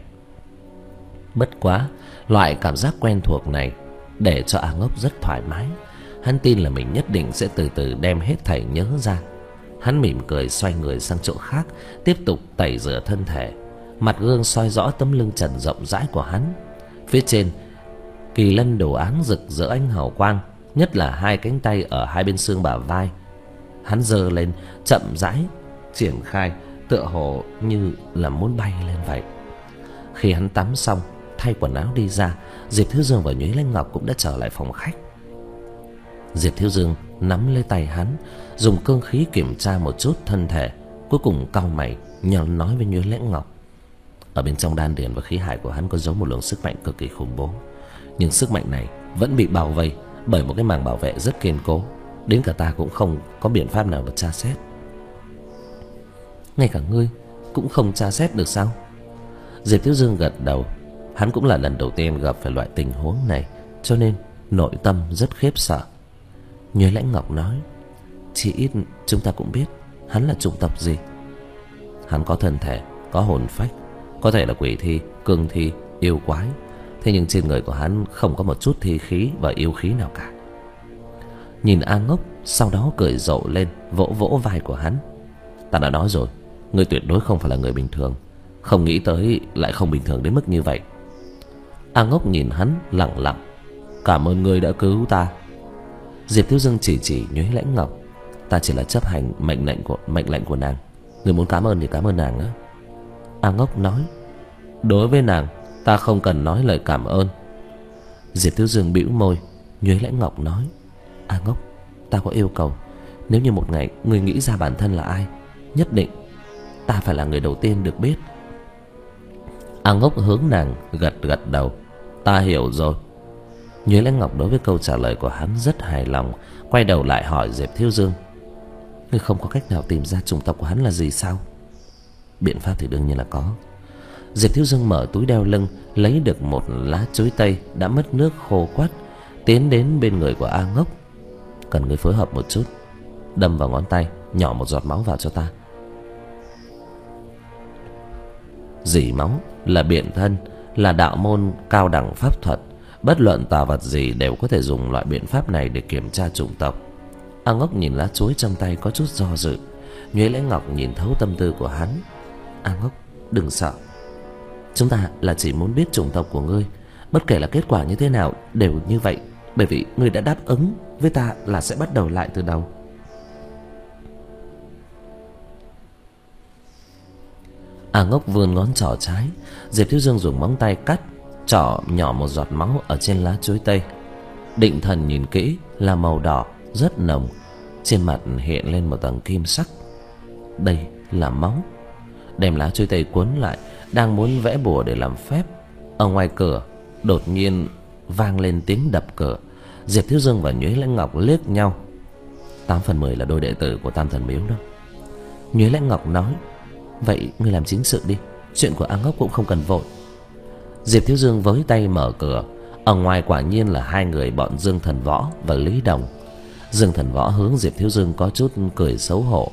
S1: Bất quá, loại cảm giác quen thuộc này để cho A Ngốc rất thoải mái. Hắn tin là mình nhất định sẽ từ từ đem hết thảy nhớ ra. Hắn mỉm cười xoay người sang chỗ khác, tiếp tục tẩy rửa thân thể. Mặt gương soi rõ tấm lưng trần rộng rãi của hắn. Phía trên kỳ lân đồ án rực rỡ ánh hào quang, nhất là hai cánh tay ở hai bên xương bả vai. Hắn giơ lên chậm rãi triển khai, tựa hồ như là muốn bay lên vậy. Khi hắn tắm xong, thay quần áo đi ra, Diệp Thiếu Dương và Nhuế Lãnh Ngọc cũng đã trở lại phòng khách. Diệp Thiếu Dương nắm lấy tay hắn, dùng cương khí kiểm tra một chút thân thể, cuối cùng cau mày nhờ nói với Nhuế Lãnh Ngọc. Ở bên trong đan điền và khí hải của hắn có giấu một luồng sức mạnh cực kỳ khủng bố, nhưng sức mạnh này vẫn bị bao vây bởi một cái màng bảo vệ rất kiên cố, đến cả ta cũng không có biện pháp nào mà tra xét. Ngay cả ngươi cũng không tra xét được sao? Diệp Thiếu Dương gật đầu. Hắn cũng là lần đầu tiên gặp phải loại tình huống này, cho nên nội tâm rất khiếp sợ. Nhuế Lãnh Ngọc nói, chỉ ít chúng ta cũng biết hắn là chủng tộc gì. Hắn có thân thể, có hồn phách, có thể là quỷ thi, cương thi, yêu quái. Thế nhưng trên người của hắn không có một chút thi khí và yêu khí nào cả. Nhìn A Ngốc, sau đó cười rộ lên, vỗ vỗ vai của hắn. Ta đã nói rồi, ngươi tuyệt đối không phải là người bình thường. Không nghĩ tới lại không bình thường đến mức như vậy. A Ngốc nhìn hắn lặng lặng. Cảm ơn ngươi đã cứu ta. Diệp Thiếu Dương chỉ chỉ Nhuế Lãnh Ngọc. Ta chỉ là chấp hành mệnh lệnh của mệnh lệnh của nàng. Ngươi muốn cảm ơn thì cảm ơn nàng á. A Ngốc nói, đối với nàng ta không cần nói lời cảm ơn. Diệp Thiếu Dương bĩu môi. Nhuế Lãnh Ngọc nói, A Ngốc, ta có yêu cầu. Nếu như một ngày ngươi nghĩ ra bản thân là ai, nhất định ta phải là người đầu tiên được biết. A Ngốc hướng nàng gật gật đầu. Ta hiểu rồi. Nhuế Lãnh Ngọc đối với câu trả lời của hắn rất hài lòng, quay đầu lại hỏi Diệp Thiếu Dương, ngươi không có cách nào tìm ra chủng tộc của hắn là gì sao? Biện pháp thì đương nhiên là có. Diệp Thiếu Dương mở túi đeo lưng, lấy được một lá chuối tây đã mất nước khô quắt, tiến đến bên người của A Ngốc. Cần ngươi phối hợp một chút, đâm vào ngón tay, nhỏ một giọt máu vào cho ta. Dỉ máu là biện thân, là đạo môn cao đẳng pháp thuật. Bất luận tà vật gì đều có thể dùng loại biện pháp này để kiểm tra chủng tộc. A Ngốc nhìn lá chuối trong tay có chút do dự. Nhuế Lãnh Ngọc nhìn thấu tâm tư của hắn. A Ngốc, đừng sợ. Chúng ta là chỉ muốn biết chủng tộc của ngươi. Bất kể là kết quả như thế nào đều như vậy, bởi vì ngươi đã đáp ứng với ta là sẽ bắt đầu lại từ đầu. A Ngốc vươn ngón trỏ trái, Diệp Thiếu Dương dùng móng tay cắt, trỏ nhỏ một giọt máu ở trên lá chuối tây. Định thần nhìn kỹ là màu đỏ rất nồng, trên mặt hiện lên một tầng kim sắc. Đây là máu. Đem lá chuối tây cuốn lại, đang muốn vẽ bùa để làm phép, ở ngoài cửa đột nhiên vang lên tiếng đập cửa. Diệp Thiếu Dương và Nhuế Lãnh Ngọc liếc nhau. Tám phần mười là đôi đệ tử của Tam Thần Miếu đó. Nhuế Lãnh Ngọc nói: vậy ngươi làm chính sự đi, chuyện của A Ngốc cũng không cần vội. Diệp Thiếu Dương với tay mở cửa. Ở ngoài quả nhiên là hai người bọn Dương Thần Võ và Lý Đồng. Dương Thần Võ hướng Diệp Thiếu Dương có chút cười xấu hổ.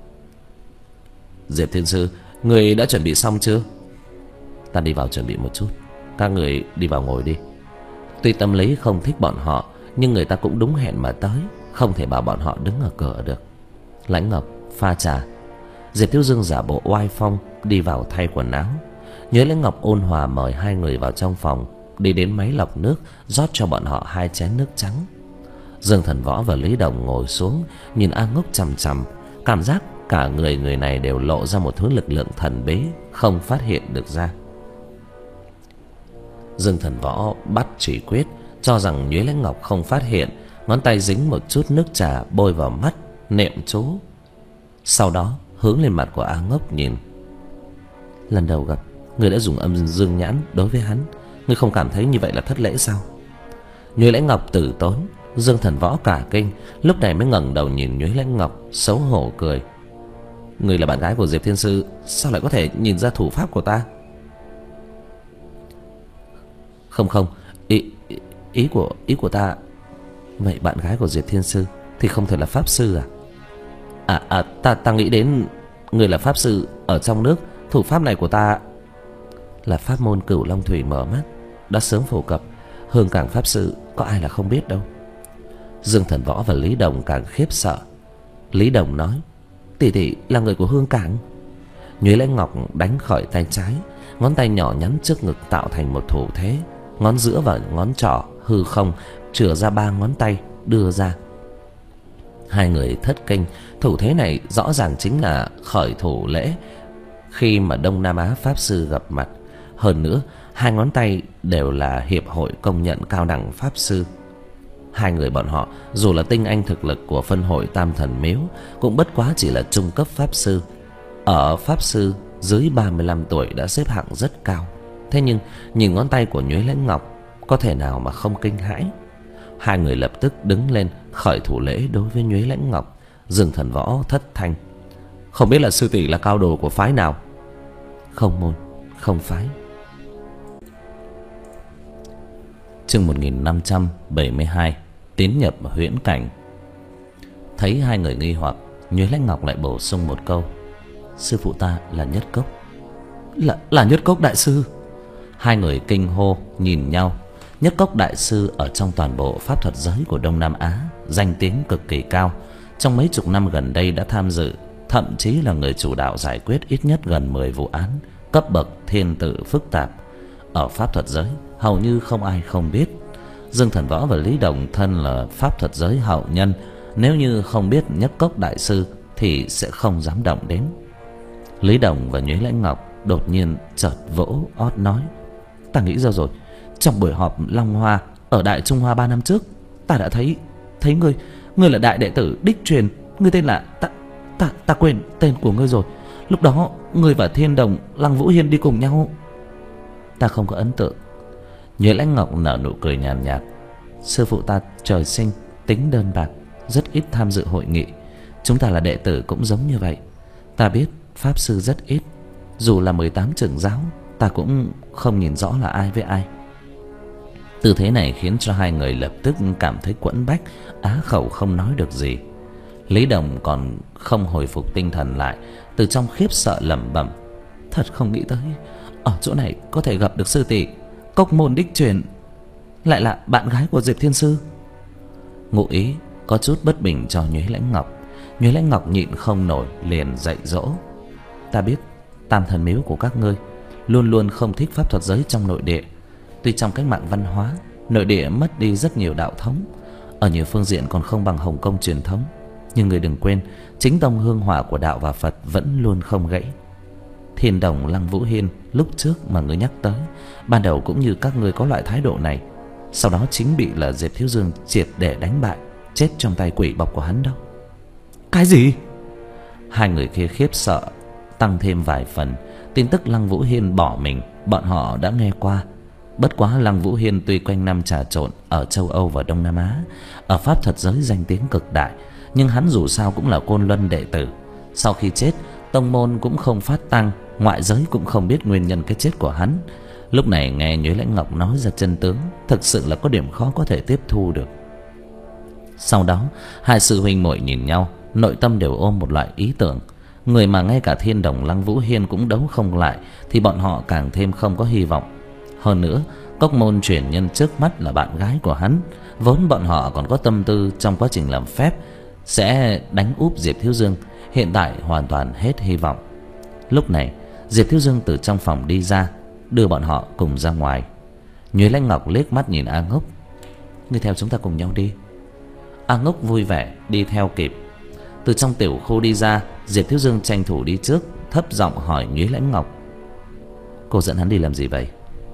S1: Diệp Thiên Sư, người đã chuẩn bị xong chưa? Ta đi vào chuẩn bị một chút, các người đi vào ngồi đi. Tuy tâm lý không thích bọn họ, nhưng người ta cũng đúng hẹn mà tới, không thể bảo bọn họ đứng ở cửa được. Lãnh Ngọc pha trà. Diệp Thiếu Dương giả bộ oai phong đi vào thay quần áo. Nhớ Lãnh Ngọc ôn hòa mời hai người vào trong phòng, đi đến máy lọc nước rót cho bọn họ hai chén nước trắng. Dương Thần Võ và Lý Đồng ngồi xuống, nhìn A Ngốc chằm chằm, cảm giác cả người người này đều lộ ra một thứ lực lượng thần bí không phát hiện được ra. Dương Thần Võ bắt chỉ quyết, cho rằng Nhuế Lãnh Ngọc không phát hiện, ngón tay dính một chút nước trà bôi vào mắt, niệm chú. Sau đó hướng lên mặt của A Ngốc nhìn. Lần đầu gặp, người đã dùng âm dương nhãn đối với hắn, ngươi không cảm thấy như vậy là thất lễ sao? Nhuế Lãnh Ngọc từ tốn. Dương Thần Võ cả kinh, lúc này mới ngẩng đầu nhìn Nhuế Lãnh Ngọc, xấu hổ cười. Ngươi là bạn gái của Diệp Thiên Sư, sao lại có thể nhìn ra thủ pháp của ta? Không không, ý, ý của ý của ta. Vậy bạn gái của Diệp Thiên Sư thì không thể là pháp sư à? À à ta ta nghĩ đến người là pháp sư ở trong nước, thủ pháp này của ta là pháp môn Cửu Long Thủy mở mắt, đã sớm phổ cập, Hương Cảng pháp sư có ai là không biết đâu. Dương Thần Võ và Lý Đồng càng khiếp sợ. Lý Đồng nói: tỷ tỷ là người của Hương Cảng. Nhuế Lãnh Ngọc đánh khỏi tay trái, ngón tay nhỏ nhắn trước ngực tạo thành một thủ thế, ngón giữa và ngón trỏ hư không chừa ra ba ngón tay đưa ra. Hai người thất kinh, thủ thế này rõ ràng chính là khởi thủ lễ khi mà Đông Nam Á pháp sư gặp mặt. Hơn nữa, hai ngón tay đều là hiệp hội công nhận cao đẳng pháp sư. Hai người bọn họ dù là tinh anh thực lực của phân hội Tam Thần Miếu, cũng bất quá chỉ là trung cấp pháp sư. Ở pháp sư dưới ba mươi lăm tuổi đã xếp hạng rất cao. Thế nhưng nhìn ngón tay của Nhuế Lãnh Ngọc, có thể nào mà không kinh hãi? Hai người lập tức đứng lên khởi thủ lễ đối với Nhuế Lãnh Ngọc. Dương Thần Võ thất thanh: không biết là sư tỷ là cao đồ của phái nào? Không môn, không phái. Chương một nghìn năm trăm bảy mươi hai. Tiến nhập huyễn cảnh. Thấy hai người nghi hoặc, Nhuế Lãnh Ngọc lại bổ sung một câu: sư phụ ta là Nhất Cốc. Là, là Nhất Cốc đại sư? Hai người kinh hô nhìn nhau. Nhất Cốc đại sư ở trong toàn bộ pháp thuật giới của Đông Nam Á danh tiếng cực kỳ cao. Trong mấy chục năm gần đây đã tham dự, thậm chí là người chủ đạo giải quyết ít nhất gần mười vụ án cấp bậc thiên tử phức tạp. Ở pháp thuật giới hầu như không ai không biết. Dương Thần Võ và Lý Đồng thân là pháp thuật giới hậu nhân, nếu như không biết Nhất Cốc đại sư thì sẽ không dám động đến. Lý Đồng và Nhuế Lãnh Ngọc đột nhiên chợt vỗ ót nói: ta nghĩ ra rồi, trong buổi họp Long Hoa ở Đại Trung Hoa ba năm trước, ta đã thấy thấy ngươi, ngươi là đại đệ tử đích truyền. Ngươi tên là ta ta ta quên tên của ngươi rồi. Lúc đó ngươi và Thiên Đồng, Lăng Vũ Hiên đi cùng nhau. Ta không có ấn tượng. Nhuế Lãnh Ngọc nở nụ cười nhàn nhạt, nhạt. Sư phụ ta trời sinh tính đơn bạc, rất ít tham dự hội nghị. Chúng ta là đệ tử cũng giống như vậy. Ta biết pháp sư rất ít, dù là mười tám trưởng giáo, ta cũng không nhìn rõ là ai với ai. Tư thế này khiến cho hai người lập tức cảm thấy quẫn bách, á khẩu không nói được gì. Lý Đồng còn không hồi phục tinh thần lại, từ trong khiếp sợ lẩm bẩm: thật không nghĩ tới ở chỗ này có thể gặp được sư tỷ, Cốc môn đích truyền, lại là bạn gái của Diệp Thiên Sư. Ngụ ý có chút bất bình cho Nhuế Lãnh Ngọc. Nhuế Lãnh Ngọc nhịn không nổi liền dạy dỗ: ta biết Tam Thần Miếu của các ngươi luôn luôn không thích pháp thuật giới trong nội địa. Tuy trong cách mạng văn hóa, nội địa mất đi rất nhiều đạo thống, ở nhiều phương diện còn không bằng Hồng Kông truyền thống, nhưng người đừng quên, chính tông hương hỏa của đạo và Phật vẫn luôn không gãy. Thiên đồng Lăng Vũ Hiên lúc trước mà ngươi nhắc tới, ban đầu cũng như các ngươi có loại thái độ này, sau đó chính bị là Diệp Thiếu Dương triệt để đánh bại, chết trong tay quỷ bọc của hắn đâu.
S2: Cái gì?
S1: Hai người kia khiếp sợ tăng thêm vài phần. Tin tức Lăng Vũ Hiên bỏ mình bọn họ đã nghe qua. Bất quá Lăng Vũ Hiên tuy quanh năm trà trộn ở châu Âu và Đông Nam Á, ở pháp thuật giới danh tiếng cực đại, nhưng hắn dù sao cũng là Côn Luân đệ tử. Sau khi chết, tông môn cũng không phát tăng, ngoại giới cũng không biết nguyên nhân cái chết của hắn. Lúc này nghe Nhuế Lãnh Ngọc nói ra chân tướng, thực sự là có điểm khó có thể tiếp thu được. Sau đó hai sư huynh muội nhìn nhau, nội tâm đều ôm một loại ý tưởng: người mà ngay cả thiên đồng Lăng Vũ Hiên cũng đấu không lại thì bọn họ càng thêm không có hy vọng. Hơn nữa, cốc môn truyền nhân trước mắt là bạn gái của hắn, vốn bọn họ còn có tâm tư trong quá trình làm phép sẽ đánh úp Diệp Thiếu Dương, hiện tại hoàn toàn hết hy vọng. Lúc này Diệp Thiếu Dương từ trong phòng đi ra, đưa bọn họ cùng ra ngoài. Nhuế Lãnh Ngọc liếc mắt nhìn A Ngốc: ngươi theo chúng ta cùng nhau đi. A Ngốc vui vẻ đi theo kịp. Từ trong tiểu khu đi ra, Diệp Thiếu Dương tranh thủ đi trước, thấp giọng hỏi Nhuế Lãnh Ngọc: cô dẫn hắn đi làm gì vậy?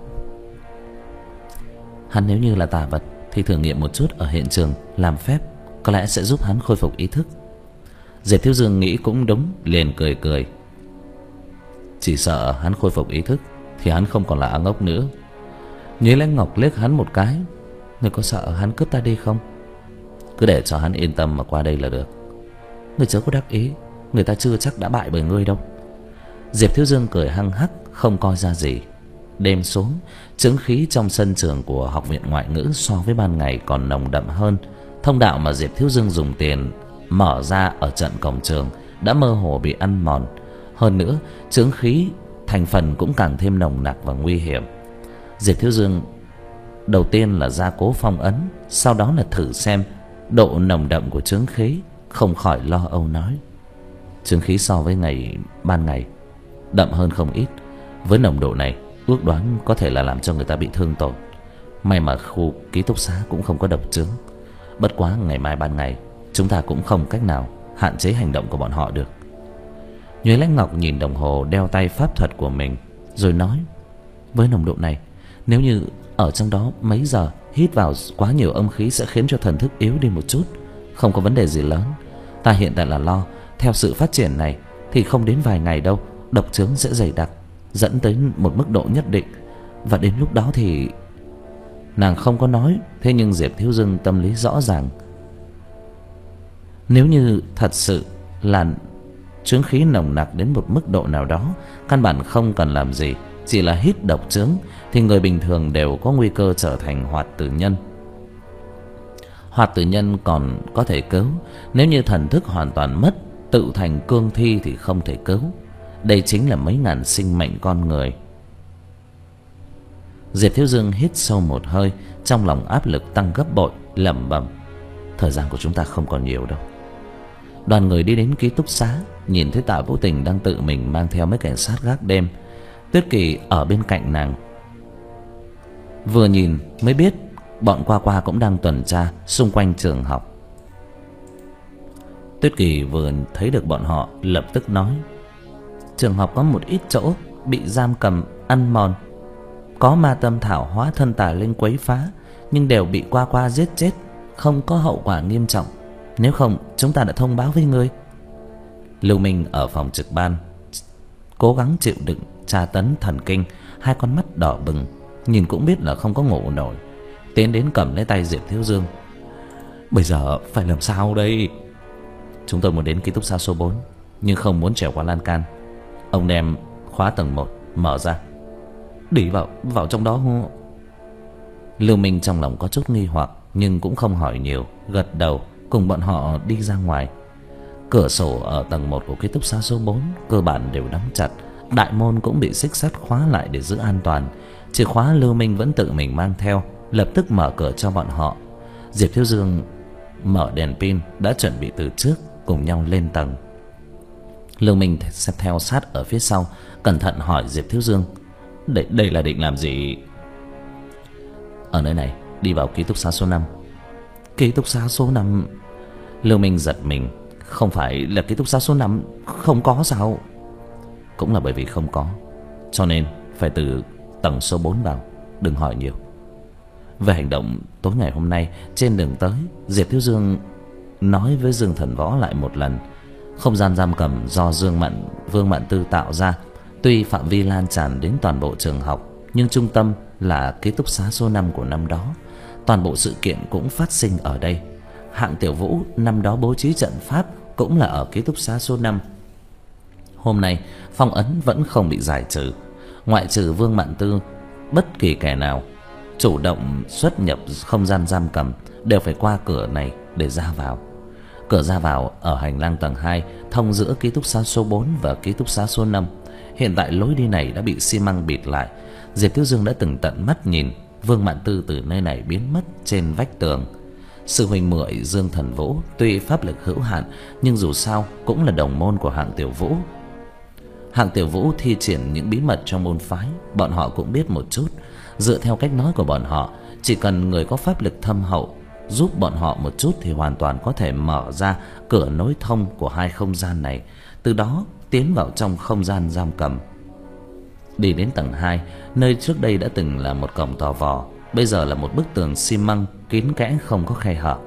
S1: Hắn nếu như là tà vật thì thử nghiệm một chút ở hiện trường làm phép, có lẽ sẽ giúp hắn khôi phục ý thức. Diệp Thiếu Dương nghĩ cũng đúng, liền cười cười: chỉ sợ hắn khôi phục ý thức thì hắn không còn là A Ngốc nữa. Nhuế Lãnh Ngọc liếc hắn một cái: ngươi có sợ hắn cướp ta đi không? Cứ để cho hắn yên tâm mà qua đây là được. Ngươi chớ có đắc ý, người ta chưa chắc đã bại bởi ngươi đâu. Diệp Thiếu Dương cười hăng hắc, không coi ra gì. Đêm xuống, chứng khí trong sân trường của học viện ngoại ngữ so với ban ngày còn nồng đậm hơn. Thông đạo mà Diệp Thiếu Dương dùng tiền mở ra ở trận cổng trường đã mơ hồ bị ăn mòn. Hơn nữa, chứng khí thành phần cũng càng thêm nồng nặc và nguy hiểm. Diệp Thiếu Dương đầu tiên là gia cố phong ấn, sau đó là thử xem độ nồng đậm của chứng khí, không khỏi lo âu nói: chứng khí so với ngày ban ngày đậm hơn không ít. Với nồng độ này, ước đoán có thể là làm cho người ta bị thương tổn. May mà khu ký túc xá cũng không có độc chứng. Bất quá ngày mai ban ngày chúng ta cũng không cách nào hạn chế hành động của bọn họ được. Nhuế Lãnh Ngọc nhìn đồng hồ đeo tay pháp thuật của mình rồi nói: với nồng độ này, nếu như ở trong đó mấy giờ hít vào quá nhiều âm khí sẽ khiến cho thần thức yếu đi một chút, không có vấn đề gì lớn. Ta hiện tại là lo theo sự phát triển này thì không đến vài ngày đâu, độc chứng sẽ dày đặc, dẫn tới một mức độ nhất định, và đến lúc đó thì... Nàng không có nói, thế nhưng Diệp Thiếu Dương tâm lý rõ ràng. Nếu như thật sự là chứng khí nồng nặc đến một mức độ nào đó, căn bản không cần làm gì, chỉ là hít độc chứng, thì người bình thường đều có nguy cơ trở thành hoạt tử nhân. Hoạt tử nhân còn có thể cứu, nếu như thần thức hoàn toàn mất, tự thành cương thi thì không thể cứu. Đây chính là mấy ngàn sinh mệnh con người. Diệp Thiếu Dương hít sâu một hơi, trong lòng áp lực tăng gấp bội, lẩm bẩm: thời gian của chúng ta không còn nhiều đâu. Đoàn người đi đến ký túc xá, nhìn thấy Tạ Vũ Tình đang tự mình mang theo mấy cảnh sát gác đêm. Tuyết Kỳ ở bên cạnh nàng. Vừa nhìn mới biết bọn Qua Qua cũng đang tuần tra xung quanh trường học. Tuyết Kỳ vừa thấy được bọn họ lập tức nói: trường học có một ít chỗ bị giam cầm, ăn mòn, có ma tâm thảo hóa thân tà linh quấy phá, nhưng đều bị Qua Qua giết chết, không có hậu quả nghiêm trọng. Nếu không chúng ta đã thông báo với ngươi. Lưu Minh ở phòng trực ban cố gắng chịu đựng tra tấn thần kinh, hai con mắt đỏ bừng, nhìn cũng biết là không có ngủ nổi, tiến đến cầm lấy tay Diệp Thiếu Dương: bây giờ phải làm sao đây? Chúng tôi muốn đến ký túc xá số bốn, nhưng không muốn trèo qua lan can. Ông đem khóa tầng một mở ra. Đi vào, vào trong đó. Lưu Minh trong lòng có chút nghi hoặc, nhưng cũng không hỏi nhiều, gật đầu cùng bọn họ đi ra ngoài. Cửa sổ ở tầng một của ký túc xá số bốn cơ bản đều đóng chặt, đại môn cũng bị xích sắt khóa lại để giữ an toàn. Chìa khóa Lưu Minh vẫn tự mình mang theo, lập tức mở cửa cho bọn họ. Diệp Thiếu Dương mở đèn pin đã chuẩn bị từ trước, cùng nhau lên tầng. Lưu Minh sẽ theo sát ở phía sau, cẩn thận hỏi Diệp Thiếu Dương: Đây, đây là định làm gì? Ở nơi này, đi vào ký túc xá số năm. Ký túc xá số năm? Lưu Minh giật mình. Không phải là ký túc xá số năm không có sao? cũng là bởi vì không có, cho nên phải từ tầng số bốn vào. Đừng hỏi nhiều. Về hành động tối ngày hôm nay, trên đường tới, Diệp Thiếu Dương nói với Dương Thần Võ lại một lần. Không gian giam cầm do Dương Mạn Vương Mạn Tư tạo ra, tuy phạm vi lan tràn đến toàn bộ trường học, nhưng trung tâm là ký túc xá số năm của năm đó. Toàn bộ sự kiện cũng phát sinh ở đây. Hạng Tiểu Vũ năm đó bố trí trận pháp cũng là ở ký túc xá số năm. Hôm nay phong ấn vẫn không bị giải trừ. Ngoại trừ Vương Mạn Tư, bất kỳ kẻ nào chủ động xuất nhập không gian giam cầm đều phải qua cửa này để ra vào. Cửa ra vào ở hành lang tầng hai, thông giữa ký túc xá số bốn và ký túc xá số năm. Hiện tại lối đi này đã bị xi măng bịt lại. Diệp Thiếu Dương đã từng tận mắt nhìn Vương Mạn Tư từ nơi này biến mất trên vách tường. Sư huynh muội Dương Thần Vũ tuy pháp lực hữu hạn, nhưng dù sao cũng là đồng môn của Hạng Tiểu Vũ. Hạng Tiểu Vũ thi triển những bí mật trong môn phái, bọn họ cũng biết một chút. Dựa theo cách nói của bọn họ, chỉ cần người có pháp lực thâm hậu giúp bọn họ một chút thì hoàn toàn có thể mở ra cửa nối thông của hai không gian này, từ đó tiến vào trong không gian giam cầm. Đi đến tầng hai, nơi trước đây đã từng là một cổng tò vò, bây giờ là một bức tường xi măng kín kẽ không có khe hở.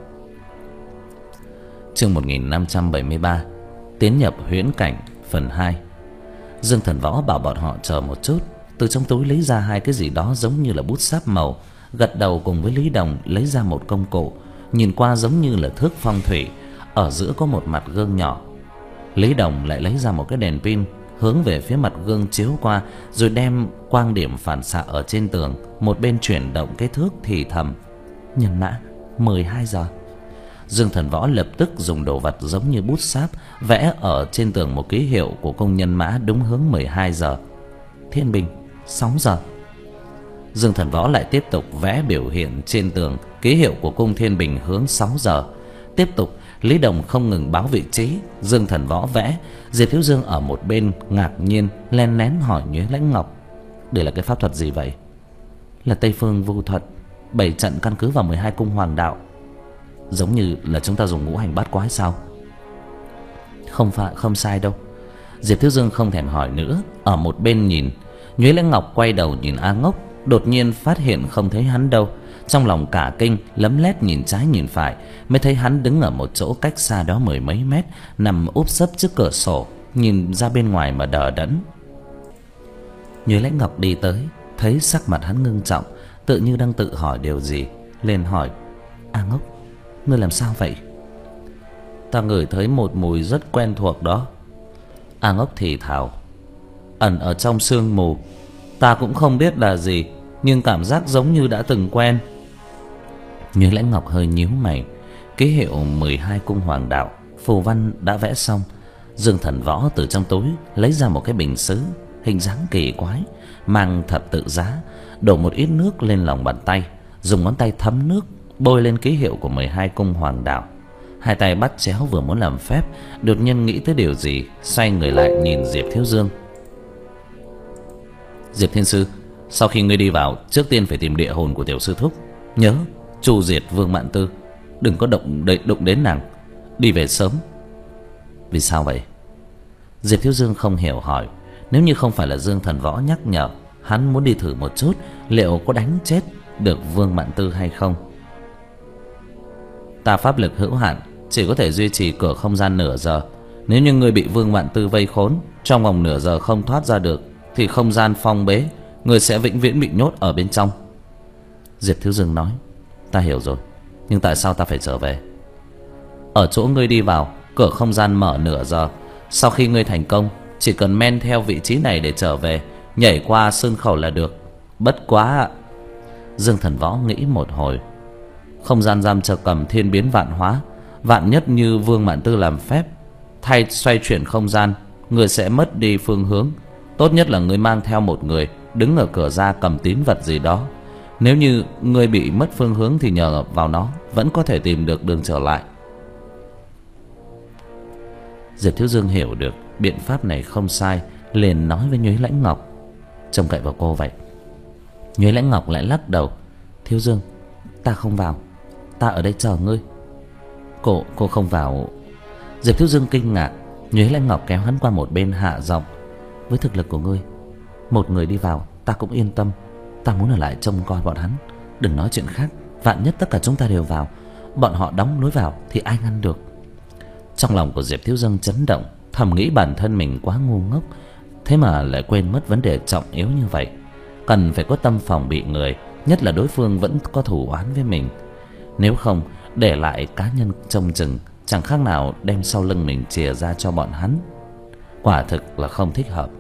S1: Chương một nghìn năm trăm bảy mươi ba, tiến nhập huyễn cảnh phần hai. Dương Thần Võ bảo bọn họ chờ một chút, từ trong túi lấy ra hai cái gì đó giống như là bút sáp màu, gật đầu cùng với Lý Đồng lấy ra một công cụ, nhìn qua giống như là thước phong thủy, ở giữa có một mặt gương nhỏ. Lý Đồng lại lấy ra một cái đèn pin, hướng về phía mặt gương chiếu qua, rồi đem quang điểm phản xạ ở trên tường, một bên chuyển động cái thước thì thầm: nhân mã mười hai giờ. Dương Thần Võ lập tức dùng đồ vật giống như bút sáp vẽ ở trên tường một ký hiệu của cung nhân mã đúng hướng mười hai giờ. Thiên bình sáu giờ. Dương Thần Võ lại tiếp tục vẽ biểu hiện trên tường ký hiệu của cung Thiên Bình hướng sáu giờ. Tiếp tục, Lý Đồng không ngừng báo vị trí. Dương Thần Võ vẽ, Diệp Thiếu Dương ở một bên ngạc nhiên len lén hỏi Nhuế Lãnh Ngọc: đây là cái pháp thuật gì vậy? Là Tây Phương Vu thuật, bảy trận căn cứ vào mười hai cung hoàng đạo. Giống như là chúng ta dùng ngũ hành bát quái sao? Không phải, không sai đâu. Diệp Thiếu Dương không thèm hỏi nữa, ở một bên nhìn. Nhuế Lãnh Ngọc quay đầu nhìn A Ngốc, đột nhiên phát hiện không thấy hắn đâu. Trong lòng cả kinh, lấm lét nhìn trái nhìn phải, mới thấy hắn đứng ở một chỗ cách xa đó mười mấy mét, nằm úp sấp trước cửa sổ, nhìn ra bên ngoài mà đờ đẫn. Nhuế Lãnh Ngọc đi tới, thấy sắc mặt hắn ngưng trọng, tự như đang tự hỏi điều gì, liền hỏi: A Ngốc, ngươi làm sao vậy? Ta ngửi thấy một mùi rất quen thuộc đó. A Ngốc thì thào: ẩn ở trong sương mù, ta cũng không biết là gì, nhưng cảm giác giống như đã từng quen. Nhuế Lãnh Ngọc hơi nhíu mày. Ký hiệu mười hai cung hoàng đạo, phù văn đã vẽ xong. Dương Thần Võ từ trong túi lấy ra một cái bình sứ hình dáng kỳ quái, mang thập tự giá, đổ một ít nước lên lòng bàn tay, dùng ngón tay thấm nước bôi lên ký hiệu của mười hai cung hoàng đạo. Hai tay bắt chéo vừa muốn làm phép, đột nhiên nghĩ tới điều gì, xoay người lại nhìn Diệp Thiếu Dương: Diệp Thiên Sư, sau khi ngươi đi vào, trước tiên phải tìm địa hồn của tiểu sư thúc, nhớ tru diệt Vương Mạn Tư, đừng có động đậy đụng đến nàng, đi về sớm. Vì sao vậy? Diệp Thiếu Dương không hiểu hỏi. Nếu như không phải là Dương Thần Võ nhắc nhở, hắn muốn đi thử một chút liệu có đánh chết được Vương Mạn Tư hay không. Ta pháp lực hữu hạn, chỉ có thể duy trì cửa không gian nửa giờ. Nếu như ngươi bị Vương Mạn Tư vây khốn, trong vòng nửa giờ không thoát ra được, thì không gian phong bế, ngươi sẽ vĩnh viễn bị nhốt ở bên trong. Diệp Thiếu Dương nói: ta hiểu rồi, nhưng tại sao ta phải trở về? Ở chỗ ngươi đi vào, cửa không gian mở nửa giờ. Sau khi ngươi thành công, chỉ cần men theo vị trí này để trở về, nhảy qua sơn khẩu là được. Bất quá... Dương Thần Võ nghĩ một hồi. Không gian giam chờ cầm thiên biến vạn hóa, vạn nhất như Vương Mạn Tư làm phép thay xoay chuyển không gian, người sẽ mất đi phương hướng. Tốt nhất là người mang theo một người đứng ở cửa ra cầm tín vật gì đó. Nếu như người bị mất phương hướng thì nhờ vào nó vẫn có thể tìm được đường trở lại. Diệp Thiếu Dương hiểu được biện pháp này không sai, liền nói với Nhuế Lãnh Ngọc: trông cậy vào cô vậy. Nhuế Lãnh Ngọc lại lắc đầu: Thiếu Dương, ta không vào, ta ở đây chờ ngươi. Cô, cô không vào? Diệp Thiếu Dương kinh ngạc. Nhuế Lãnh Ngọc kéo hắn qua một bên hạ giọng:
S2: với thực lực của ngươi, một người đi vào ta cũng yên tâm. Ta muốn ở lại trông coi bọn hắn. Đừng nói chuyện khác, vạn nhất tất cả chúng ta đều vào, bọn họ đóng lối vào thì ai ngăn được.
S1: Trong lòng của Diệp Thiếu Dương chấn động, thầm nghĩ bản thân mình quá ngu ngốc, thế mà lại quên mất vấn đề trọng yếu như vậy. Cần phải có tâm phòng bị người, nhất là đối phương vẫn có thù oán với mình. Nếu không, để lại cá nhân trông chừng, chẳng khác nào đem sau lưng mình chìa ra cho bọn hắn. Quả thực là không thích hợp.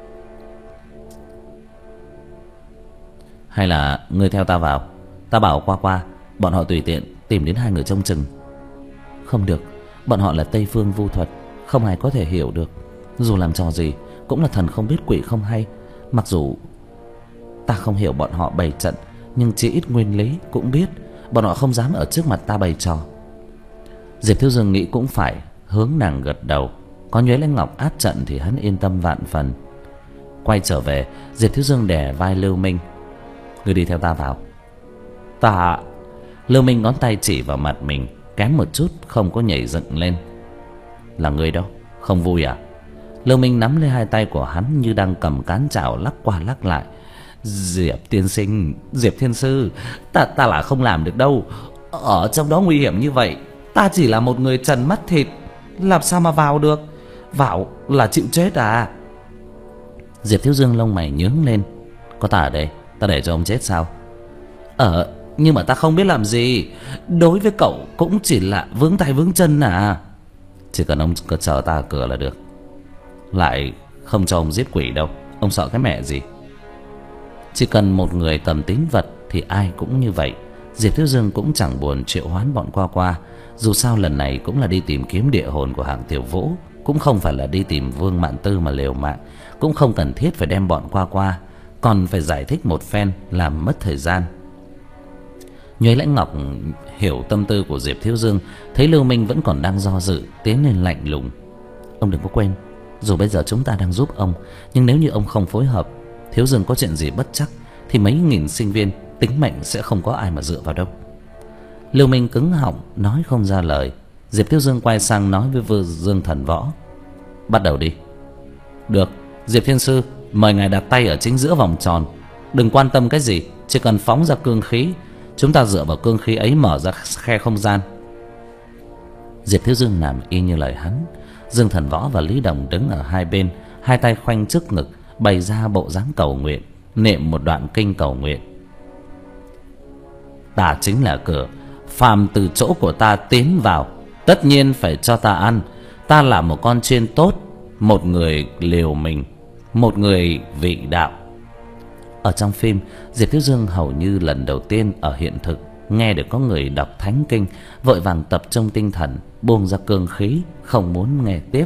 S1: Hay là ngươi theo ta vào, ta bảo qua qua, bọn họ tùy tiện tìm đến hai người trông chừng.
S2: Không được, bọn họ là Tây Phương Vu Thuật, không ai có thể hiểu được. Dù làm trò gì cũng là thần không biết quỷ không hay. Mặc dù ta không hiểu bọn họ bày trận, nhưng chỉ ít nguyên lý cũng biết bọn họ không dám ở trước mặt ta bày trò.
S1: Diệp Thiếu Dương nghĩ cũng phải, hướng nàng gật đầu. Có Nhuế Lãnh Ngọc át trận thì hắn yên tâm vạn phần. Quay trở về, Diệp Thiếu Dương đè vai Lưu Minh. Ngươi đi theo ta vào. Ta... Lưu Minh ngón tay chỉ vào mặt mình, kém một chút không có nhảy dựng lên. Là ngươi đâu, không vui à? Lưu Minh nắm lấy hai tay của hắn như đang cầm cán chảo lắc qua lắc lại. Diệp tiên sinh, Diệp thiên sư, ta ta là không làm được đâu. Ở trong đó nguy hiểm như vậy, ta chỉ là một người trần mắt thịt, làm sao mà vào được? Vào là chịu chết à? Diệp Thiếu Dương lông mày nhướng lên. Có ta ở đây, ta để cho ông chết sao? Ờ, nhưng mà ta không biết làm gì. Đối với cậu cũng chỉ là vướng tay vướng chân à. Chỉ cần ông chờ ta ở cửa là được. Lại không cho ông giết quỷ đâu. Ông sợ cái mẹ gì? Chỉ cần một người tầm tín vật thì ai cũng như vậy. Diệp Thiếu Dương cũng chẳng buồn triệu hoán bọn qua qua. Dù sao lần này cũng là đi tìm kiếm địa hồn của hạng Tiểu Vũ, cũng không phải là đi tìm Vương Mạn Tư mà liều mạng. Cũng không cần thiết phải đem bọn qua qua, còn phải giải thích một phen làm mất thời gian. Nhuế Lãnh Ngọc hiểu tâm tư của Diệp Thiếu Dương, thấy Lưu Minh vẫn còn đang do dự, tiến lên lạnh lùng. Ông đừng có quên, dù bây giờ chúng ta đang giúp ông, nhưng nếu như ông không phối hợp, Thiếu Dương có chuyện gì bất trắc thì mấy nghìn sinh viên tính mệnh sẽ không có ai mà dựa vào đâu. Lưu Minh cứng họng nói không ra lời. Diệp Thiếu Dương quay sang nói với Vương Dương Thần Võ. Bắt đầu đi. Được, Diệp Thiên Sư, mời ngài đặt tay ở chính giữa vòng tròn. Đừng quan tâm cái gì, chỉ cần phóng ra cương khí. Chúng ta dựa vào cương khí ấy mở ra khe không gian. Diệp Thiếu Dương làm y như lời hắn. Dương Thần Võ và Lý Đồng đứng ở hai bên, hai tay khoanh trước ngực, bày ra bộ dáng cầu nguyện, niệm một đoạn kinh cầu nguyện. Ta chính là cửa, phàm từ chỗ của ta tiến vào, tất nhiên phải cho ta ăn. Ta là một con chiên tốt, một người liều mình, một người vị đạo. Ở trong phim, Diệp Thiếu Dương hầu như lần đầu tiên ở hiện thực nghe được có người đọc thánh kinh, vội vàng tập trung tinh thần, buông ra cương khí, không muốn nghe tiếp.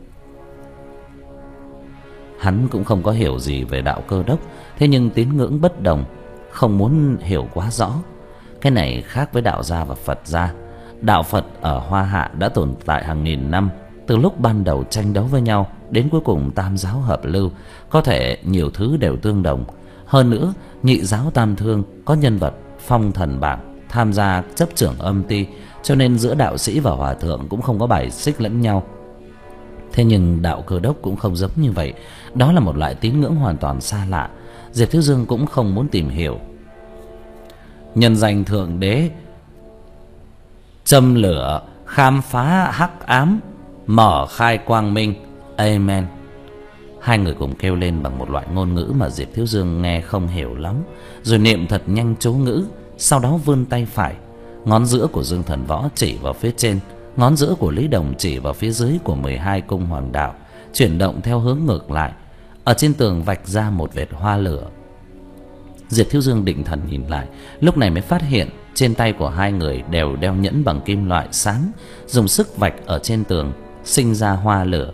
S1: Hắn cũng không có hiểu gì về đạo Cơ Đốc, thế nhưng tín ngưỡng bất đồng, không muốn hiểu quá rõ. Cái này khác với đạo gia và Phật gia. Đạo Phật ở Hoa Hạ đã tồn tại hàng nghìn năm, từ lúc ban đầu tranh đấu với nhau đến cuối cùng tam giáo hợp lưu, có thể nhiều thứ đều tương đồng. Hơn nữa, nhị giáo tam thương có nhân vật phong thần bảng tham gia chấp trưởng âm ty, cho nên giữa đạo sĩ và hòa thượng cũng không có bài xích lẫn nhau. Thế nhưng đạo Cơ Đốc cũng không giống như vậy. Đó là một loại tín ngưỡng hoàn toàn xa lạ. Diệp Thiếu Dương cũng không muốn tìm hiểu. Nhân danh Thượng Đế, châm lửa khám phá hắc ám, mở khai quang minh. Amen. Hai người cùng kêu lên bằng một loại ngôn ngữ mà Diệp Thiếu Dương nghe không hiểu lắm, rồi niệm thật nhanh chú ngữ. Sau đó vươn tay phải, ngón giữa của Dương Thần Võ chỉ vào phía trên, ngón giữa của Lý Đồng chỉ vào phía dưới của mười hai cung hoàng đạo, chuyển động theo hướng ngược lại. Ở trên tường vạch ra một vệt hoa lửa. Diệp Thiếu Dương định thần nhìn lại, lúc này mới phát hiện trên tay của hai người đều đeo nhẫn bằng kim loại sáng, dùng sức vạch ở trên tường, sinh ra hoa lửa.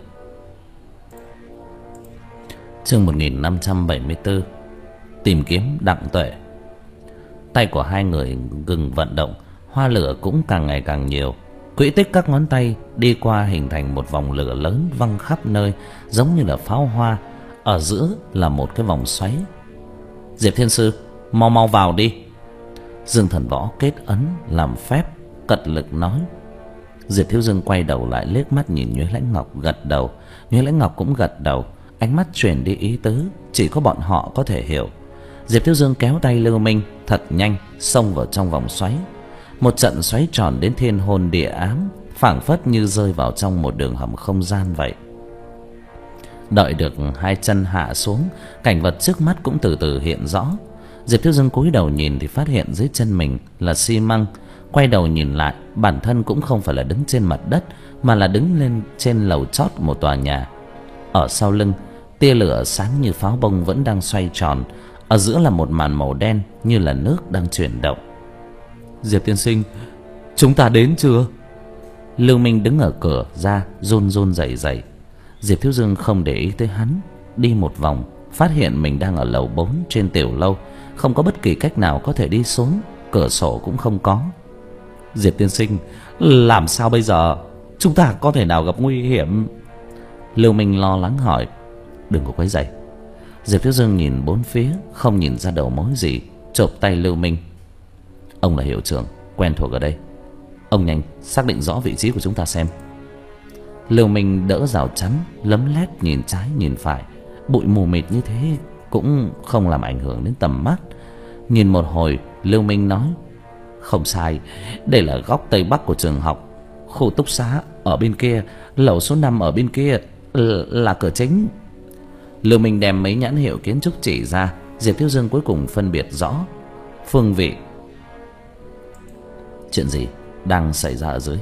S1: Chương một nghìn năm trăm bảy mươi tư. Tìm kiếm Đặng Tuệ. Tay của hai người ngừng vận động, hoa lửa cũng càng ngày càng nhiều. Quỹ tích các ngón tay đi qua hình thành một vòng lửa lớn văng khắp nơi, giống như là pháo hoa. Ở giữa là một cái vòng xoáy. Diệp Thiên Sư, mau mau vào đi. Dương Thần Võ kết ấn làm phép, cật lực nói. Diệp Thiếu Dương quay đầu lại liếc mắt nhìn Nhuế Lãnh Ngọc, gật đầu. Nhuế Lãnh Ngọc cũng gật đầu.
S2: ánh mắt chuyển đi ý tứ chỉ có bọn họ có thể hiểu. Diệp Thiếu Dương kéo tay Lưu Minh thật nhanh xông vào trong vòng xoáy. Một trận xoáy tròn đến thiên hôn địa ám, phảng phất như rơi vào trong một đường hầm không gian vậy. Đợi được hai chân hạ xuống, cảnh vật trước mắt cũng từ từ hiện rõ. Diệp Thiếu Dương cúi đầu nhìn thì phát hiện dưới chân mình là xi măng. Quay đầu nhìn lại, bản thân cũng không phải là đứng trên mặt đất, mà là đứng lên trên lầu chót một tòa nhà. Ở sau lưng, tia lửa sáng như pháo bông vẫn đang xoay tròn. Ở giữa là một màn màu đen như là nước đang chuyển động.
S1: Diệp tiên sinh, chúng ta đến chưa?
S2: Lưu Minh đứng ở cửa ra run run rẩy rẩy. Diệp Thiếu Dương không để ý tới hắn, đi một vòng phát hiện mình đang ở lầu bốn trên tiểu lâu, không có bất kỳ cách nào có thể đi xuống, cửa sổ cũng không có.
S1: Diệp tiên sinh, làm sao bây giờ? Chúng ta có thể nào gặp nguy hiểm?
S2: Lưu Minh lo lắng hỏi. Đừng có quấy rầy. Diệp Thiếu Dương nhìn bốn phía, không nhìn ra đầu mối gì, chộp tay Lưu Minh. Ông là hiệu trưởng quen thuộc ở đây, ông nhanh xác định rõ vị trí của chúng ta xem. Lưu Minh đỡ rào chắn, lấm lét nhìn trái nhìn phải. Bụi mù mịt như thế cũng không làm ảnh hưởng đến tầm mắt. Nhìn một hồi, Lưu Minh nói: Không sai, đây là góc tây bắc của trường học. Khu túc xá ở bên kia, lầu số năm ở bên kia là cửa chính. Lưu Minh đem mấy nhãn hiệu kiến trúc chỉ ra. Diệp Thiếu Dương cuối cùng phân biệt rõ phương vị. Chuyện gì đang xảy ra ở dưới?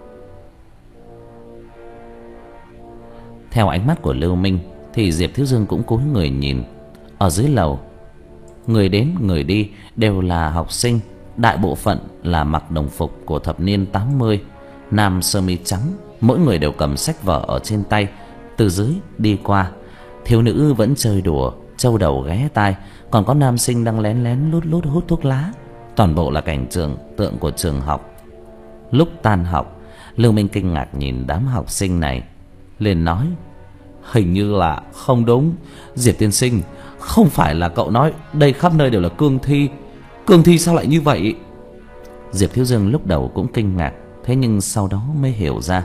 S2: Theo ánh mắt của Lưu Minh thì Diệp Thiếu Dương cũng cúi người nhìn. Ở dưới lầu, người đến người đi đều là học sinh, đại bộ phận là mặc đồng phục của thập niên tám mươi, nam sơ mi trắng, mỗi người đều cầm sách vở ở trên tay. Từ dưới đi qua, thiếu nữ vẫn chơi đùa, trâu đầu ghé tai, còn có nam sinh đang lén lén lút lút hút thuốc lá. Toàn bộ là cảnh trường tượng của trường học. Lúc tan học, Lưu Minh kinh ngạc nhìn đám học sinh này, liền nói:
S1: Hình như là không đúng. Diệp tiên sinh, không phải là cậu nói đây khắp nơi đều là cương thi? Cương thi sao lại như vậy?
S2: Diệp Thiếu Dương lúc đầu cũng kinh ngạc, thế nhưng sau đó mới hiểu ra.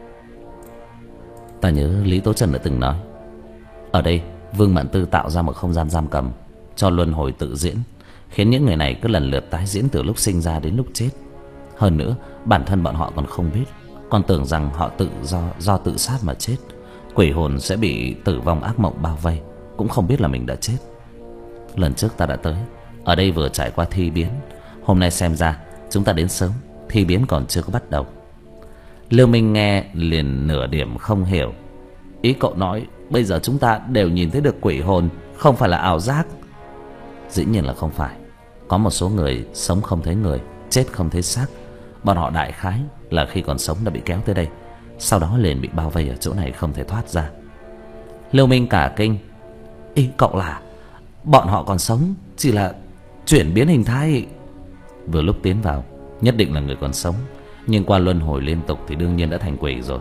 S2: Ta nhớ Lý Tố Trần đã từng nói, ở đây Vương Mạn Tư tạo ra một không gian giam cầm cho luân hồi tự diễn, khiến những người này cứ lần lượt tái diễn từ lúc sinh ra đến lúc chết. Hơn nữa, bản thân bọn họ còn không biết, còn tưởng rằng họ tự do do tự sát mà chết. Quỷ hồn sẽ bị tử vong ác mộng bao vây, cũng không biết là mình đã chết. Lần trước ta đã tới, ở đây vừa trải qua thi biến. Hôm nay xem ra chúng ta đến sớm, thi biến còn chưa có bắt đầu. Lưu Minh nghe liền nửa điểm không hiểu. Ý cậu nói bây giờ chúng ta đều nhìn thấy được quỷ hồn, không phải là ảo giác? Dĩ nhiên là không phải. Có một số người sống không thấy người, chết không thấy xác. Bọn họ đại khái là khi còn sống đã bị kéo tới đây, sau đó liền bị bao vây ở chỗ này không thể thoát ra. Lưu Minh cả kinh. Ý cậu là bọn họ còn sống, chỉ là chuyển biến hình thái? Vừa lúc tiến vào, nhất định là người còn sống, nhưng qua luân hồi liên tục thì đương nhiên đã thành quỷ rồi.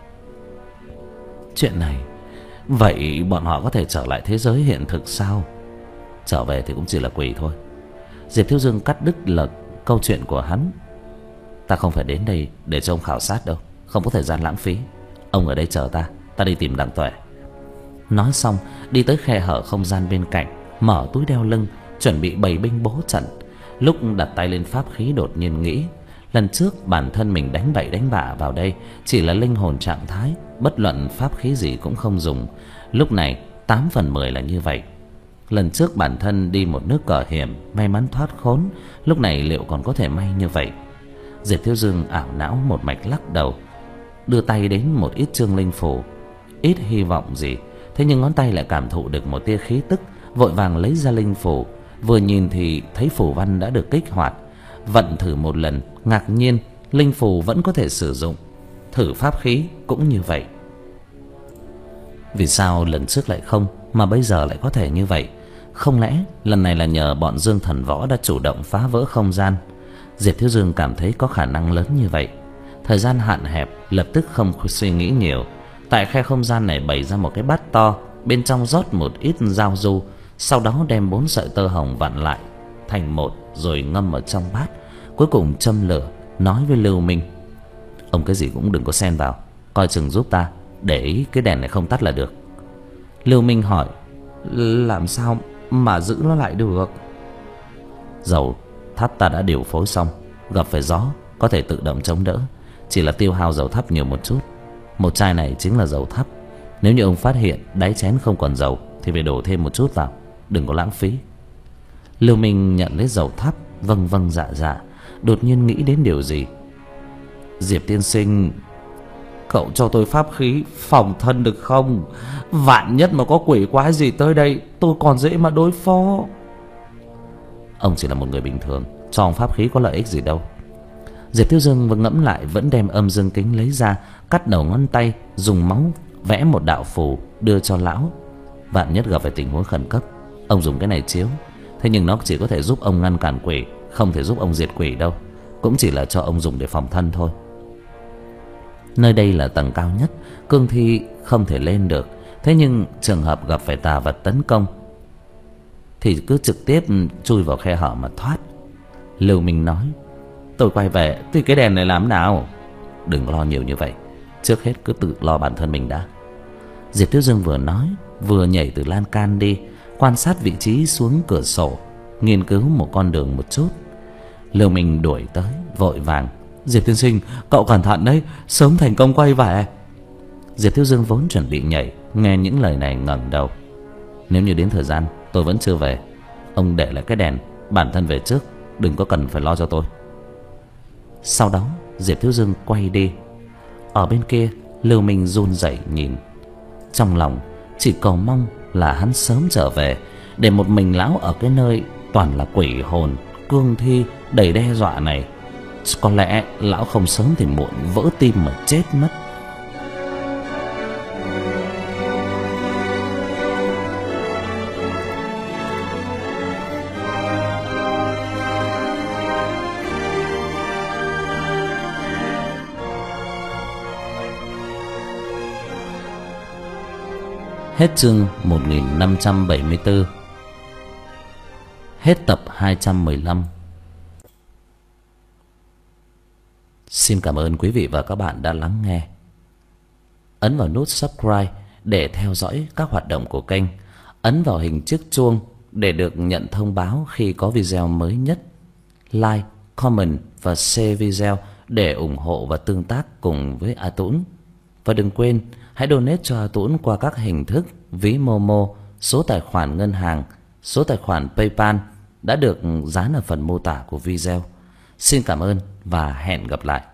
S2: Chuyện này, vậy bọn họ có thể trở lại thế giới hiện thực sao? Trở về thì cũng chỉ là quỷ thôi. Diệp Thiếu Dương cắt đứt lời câu chuyện của hắn. Ta không phải đến đây để cho ông khảo sát đâu, không có thời gian lãng phí. Ông ở đây chờ ta, ta đi tìm Đặng Tuệ. Nói xong, đi tới khe hở không gian bên cạnh, mở túi đeo lưng, chuẩn bị bày binh bố trận. Lúc đặt tay lên pháp khí đột nhiên nghĩ, lần trước bản thân mình đánh bậy đánh bạ vào đây chỉ là linh hồn trạng thái, bất luận pháp khí gì cũng không dùng. Lúc này tám phần mười là như vậy. Lần trước bản thân đi một nước cờ hiểm, may mắn thoát khốn, lúc này liệu còn có thể may như vậy? Diệp Thiếu Dương ảo não một mạch lắc đầu, đưa tay đến một ít trương linh phù. Ít hy vọng gì, thế nhưng ngón tay lại cảm thụ được một tia khí tức, vội vàng lấy ra linh phù. Vừa nhìn thì thấy phù văn đã được kích hoạt. Vận thử một lần, ngạc nhiên linh phù vẫn có thể sử dụng. Thử pháp khí cũng như vậy. Vì sao lần trước lại không, mà bây giờ lại có thể như vậy? Không lẽ lần này là nhờ bọn Dương Thần Võ đã chủ động phá vỡ không gian? Diệp Thiếu Dương cảm thấy có khả năng lớn như vậy. Thời gian hạn hẹp, lập tức không suy nghĩ nhiều. Tại khe không gian này bày ra một cái bát to, bên trong rót một ít giao du, sau đó đem bốn sợi tơ hồng vặn lại thành một rồi ngâm ở trong bát. Cuối cùng châm lửa, nói với Lưu Minh: Ông cái gì cũng đừng có xen vào, coi chừng giúp ta, để ý cái đèn này không tắt là được. Lưu Minh hỏi: làm sao mà giữ nó lại được?
S1: Dầu thắp ta đã điều phối xong, gặp phải gió có thể tự động chống đỡ, chỉ là tiêu hao dầu thắp nhiều một chút. Một chai này chính là dầu thắp. Nếu như ông phát hiện đáy chén không còn dầu thì phải đổ thêm một chút vào, đừng có lãng phí.
S2: Lưu Minh nhận lấy dầu thắp, vâng vâng dạ dạ, đột nhiên nghĩ đến điều gì.
S1: Diệp tiên sinh, cậu cho tôi pháp khí phòng thân được không? Vạn nhất mà có quỷ quái gì tới đây, tôi còn dễ mà đối phó.
S2: Ông chỉ là một người bình thường, cho ông pháp khí có lợi ích gì đâu. Diệp Thiếu Dương vừa ngẫm lại, vẫn đem âm dương kính lấy ra, cắt đầu ngón tay, dùng máu vẽ một đạo phù đưa cho lão. Vạn nhất gặp phải tình huống khẩn cấp, ông dùng cái này chiếu. Thế nhưng nó chỉ có thể giúp ông ngăn cản quỷ, không thể giúp ông diệt quỷ đâu. Cũng chỉ là cho ông dùng để phòng thân thôi. Nơi đây là tầng cao nhất, cương thi không thể lên được. Thế nhưng trường hợp gặp phải tà vật tấn công thì cứ trực tiếp chui vào khe hở mà thoát. Lưu Minh nói:
S1: tôi quay về thì cái đèn này làm nào?
S2: Đừng lo nhiều như vậy, trước hết cứ tự lo bản thân mình đã. Diệp Thiếu Dương vừa nói vừa nhảy từ lan can đi, quan sát vị trí xuống cửa sổ, nghiên cứu một con đường một chút. Lưu Minh đuổi tới vội vàng:
S1: Diệp tiên sinh, cậu cẩn thận đấy, sớm thành công quay về.
S2: Diệp Thiếu Dương vốn chuẩn bị nhảy, nghe những lời này ngẩng đầu: nếu như đến thời gian tôi vẫn chưa về, ông để lại cái đèn, bản thân về trước, đừng có cần phải lo cho tôi. Sau đó Diệp Thiếu Dương quay đi. Ở bên kia, Lưu Minh run rẩy nhìn, trong lòng chỉ cầu mong là hắn sớm trở về, để một mình lão ở cái nơi toàn là quỷ hồn, cương thi đầy đe dọa này. Có lẽ lão không sớm thì muộn vỡ tim mà chết mất. Hết chương một nghìn năm trăm bảy mươi tư. Hết tập hai trăm mười lăm. Xin cảm ơn quý vị và các bạn đã lắng nghe. Ấn vào nút subscribe để theo dõi các hoạt động của kênh. Ấn vào hình chiếc chuông để được nhận thông báo khi có video mới nhất. Like, comment và share video để ủng hộ và tương tác cùng với A Tũng. Và đừng quên hãy donate cho A Tũng qua các hình thức ví Momo, số tài khoản ngân hàng, số tài khoản PayPal đã được dán ở phần mô tả của video. Xin cảm ơn và hẹn gặp lại.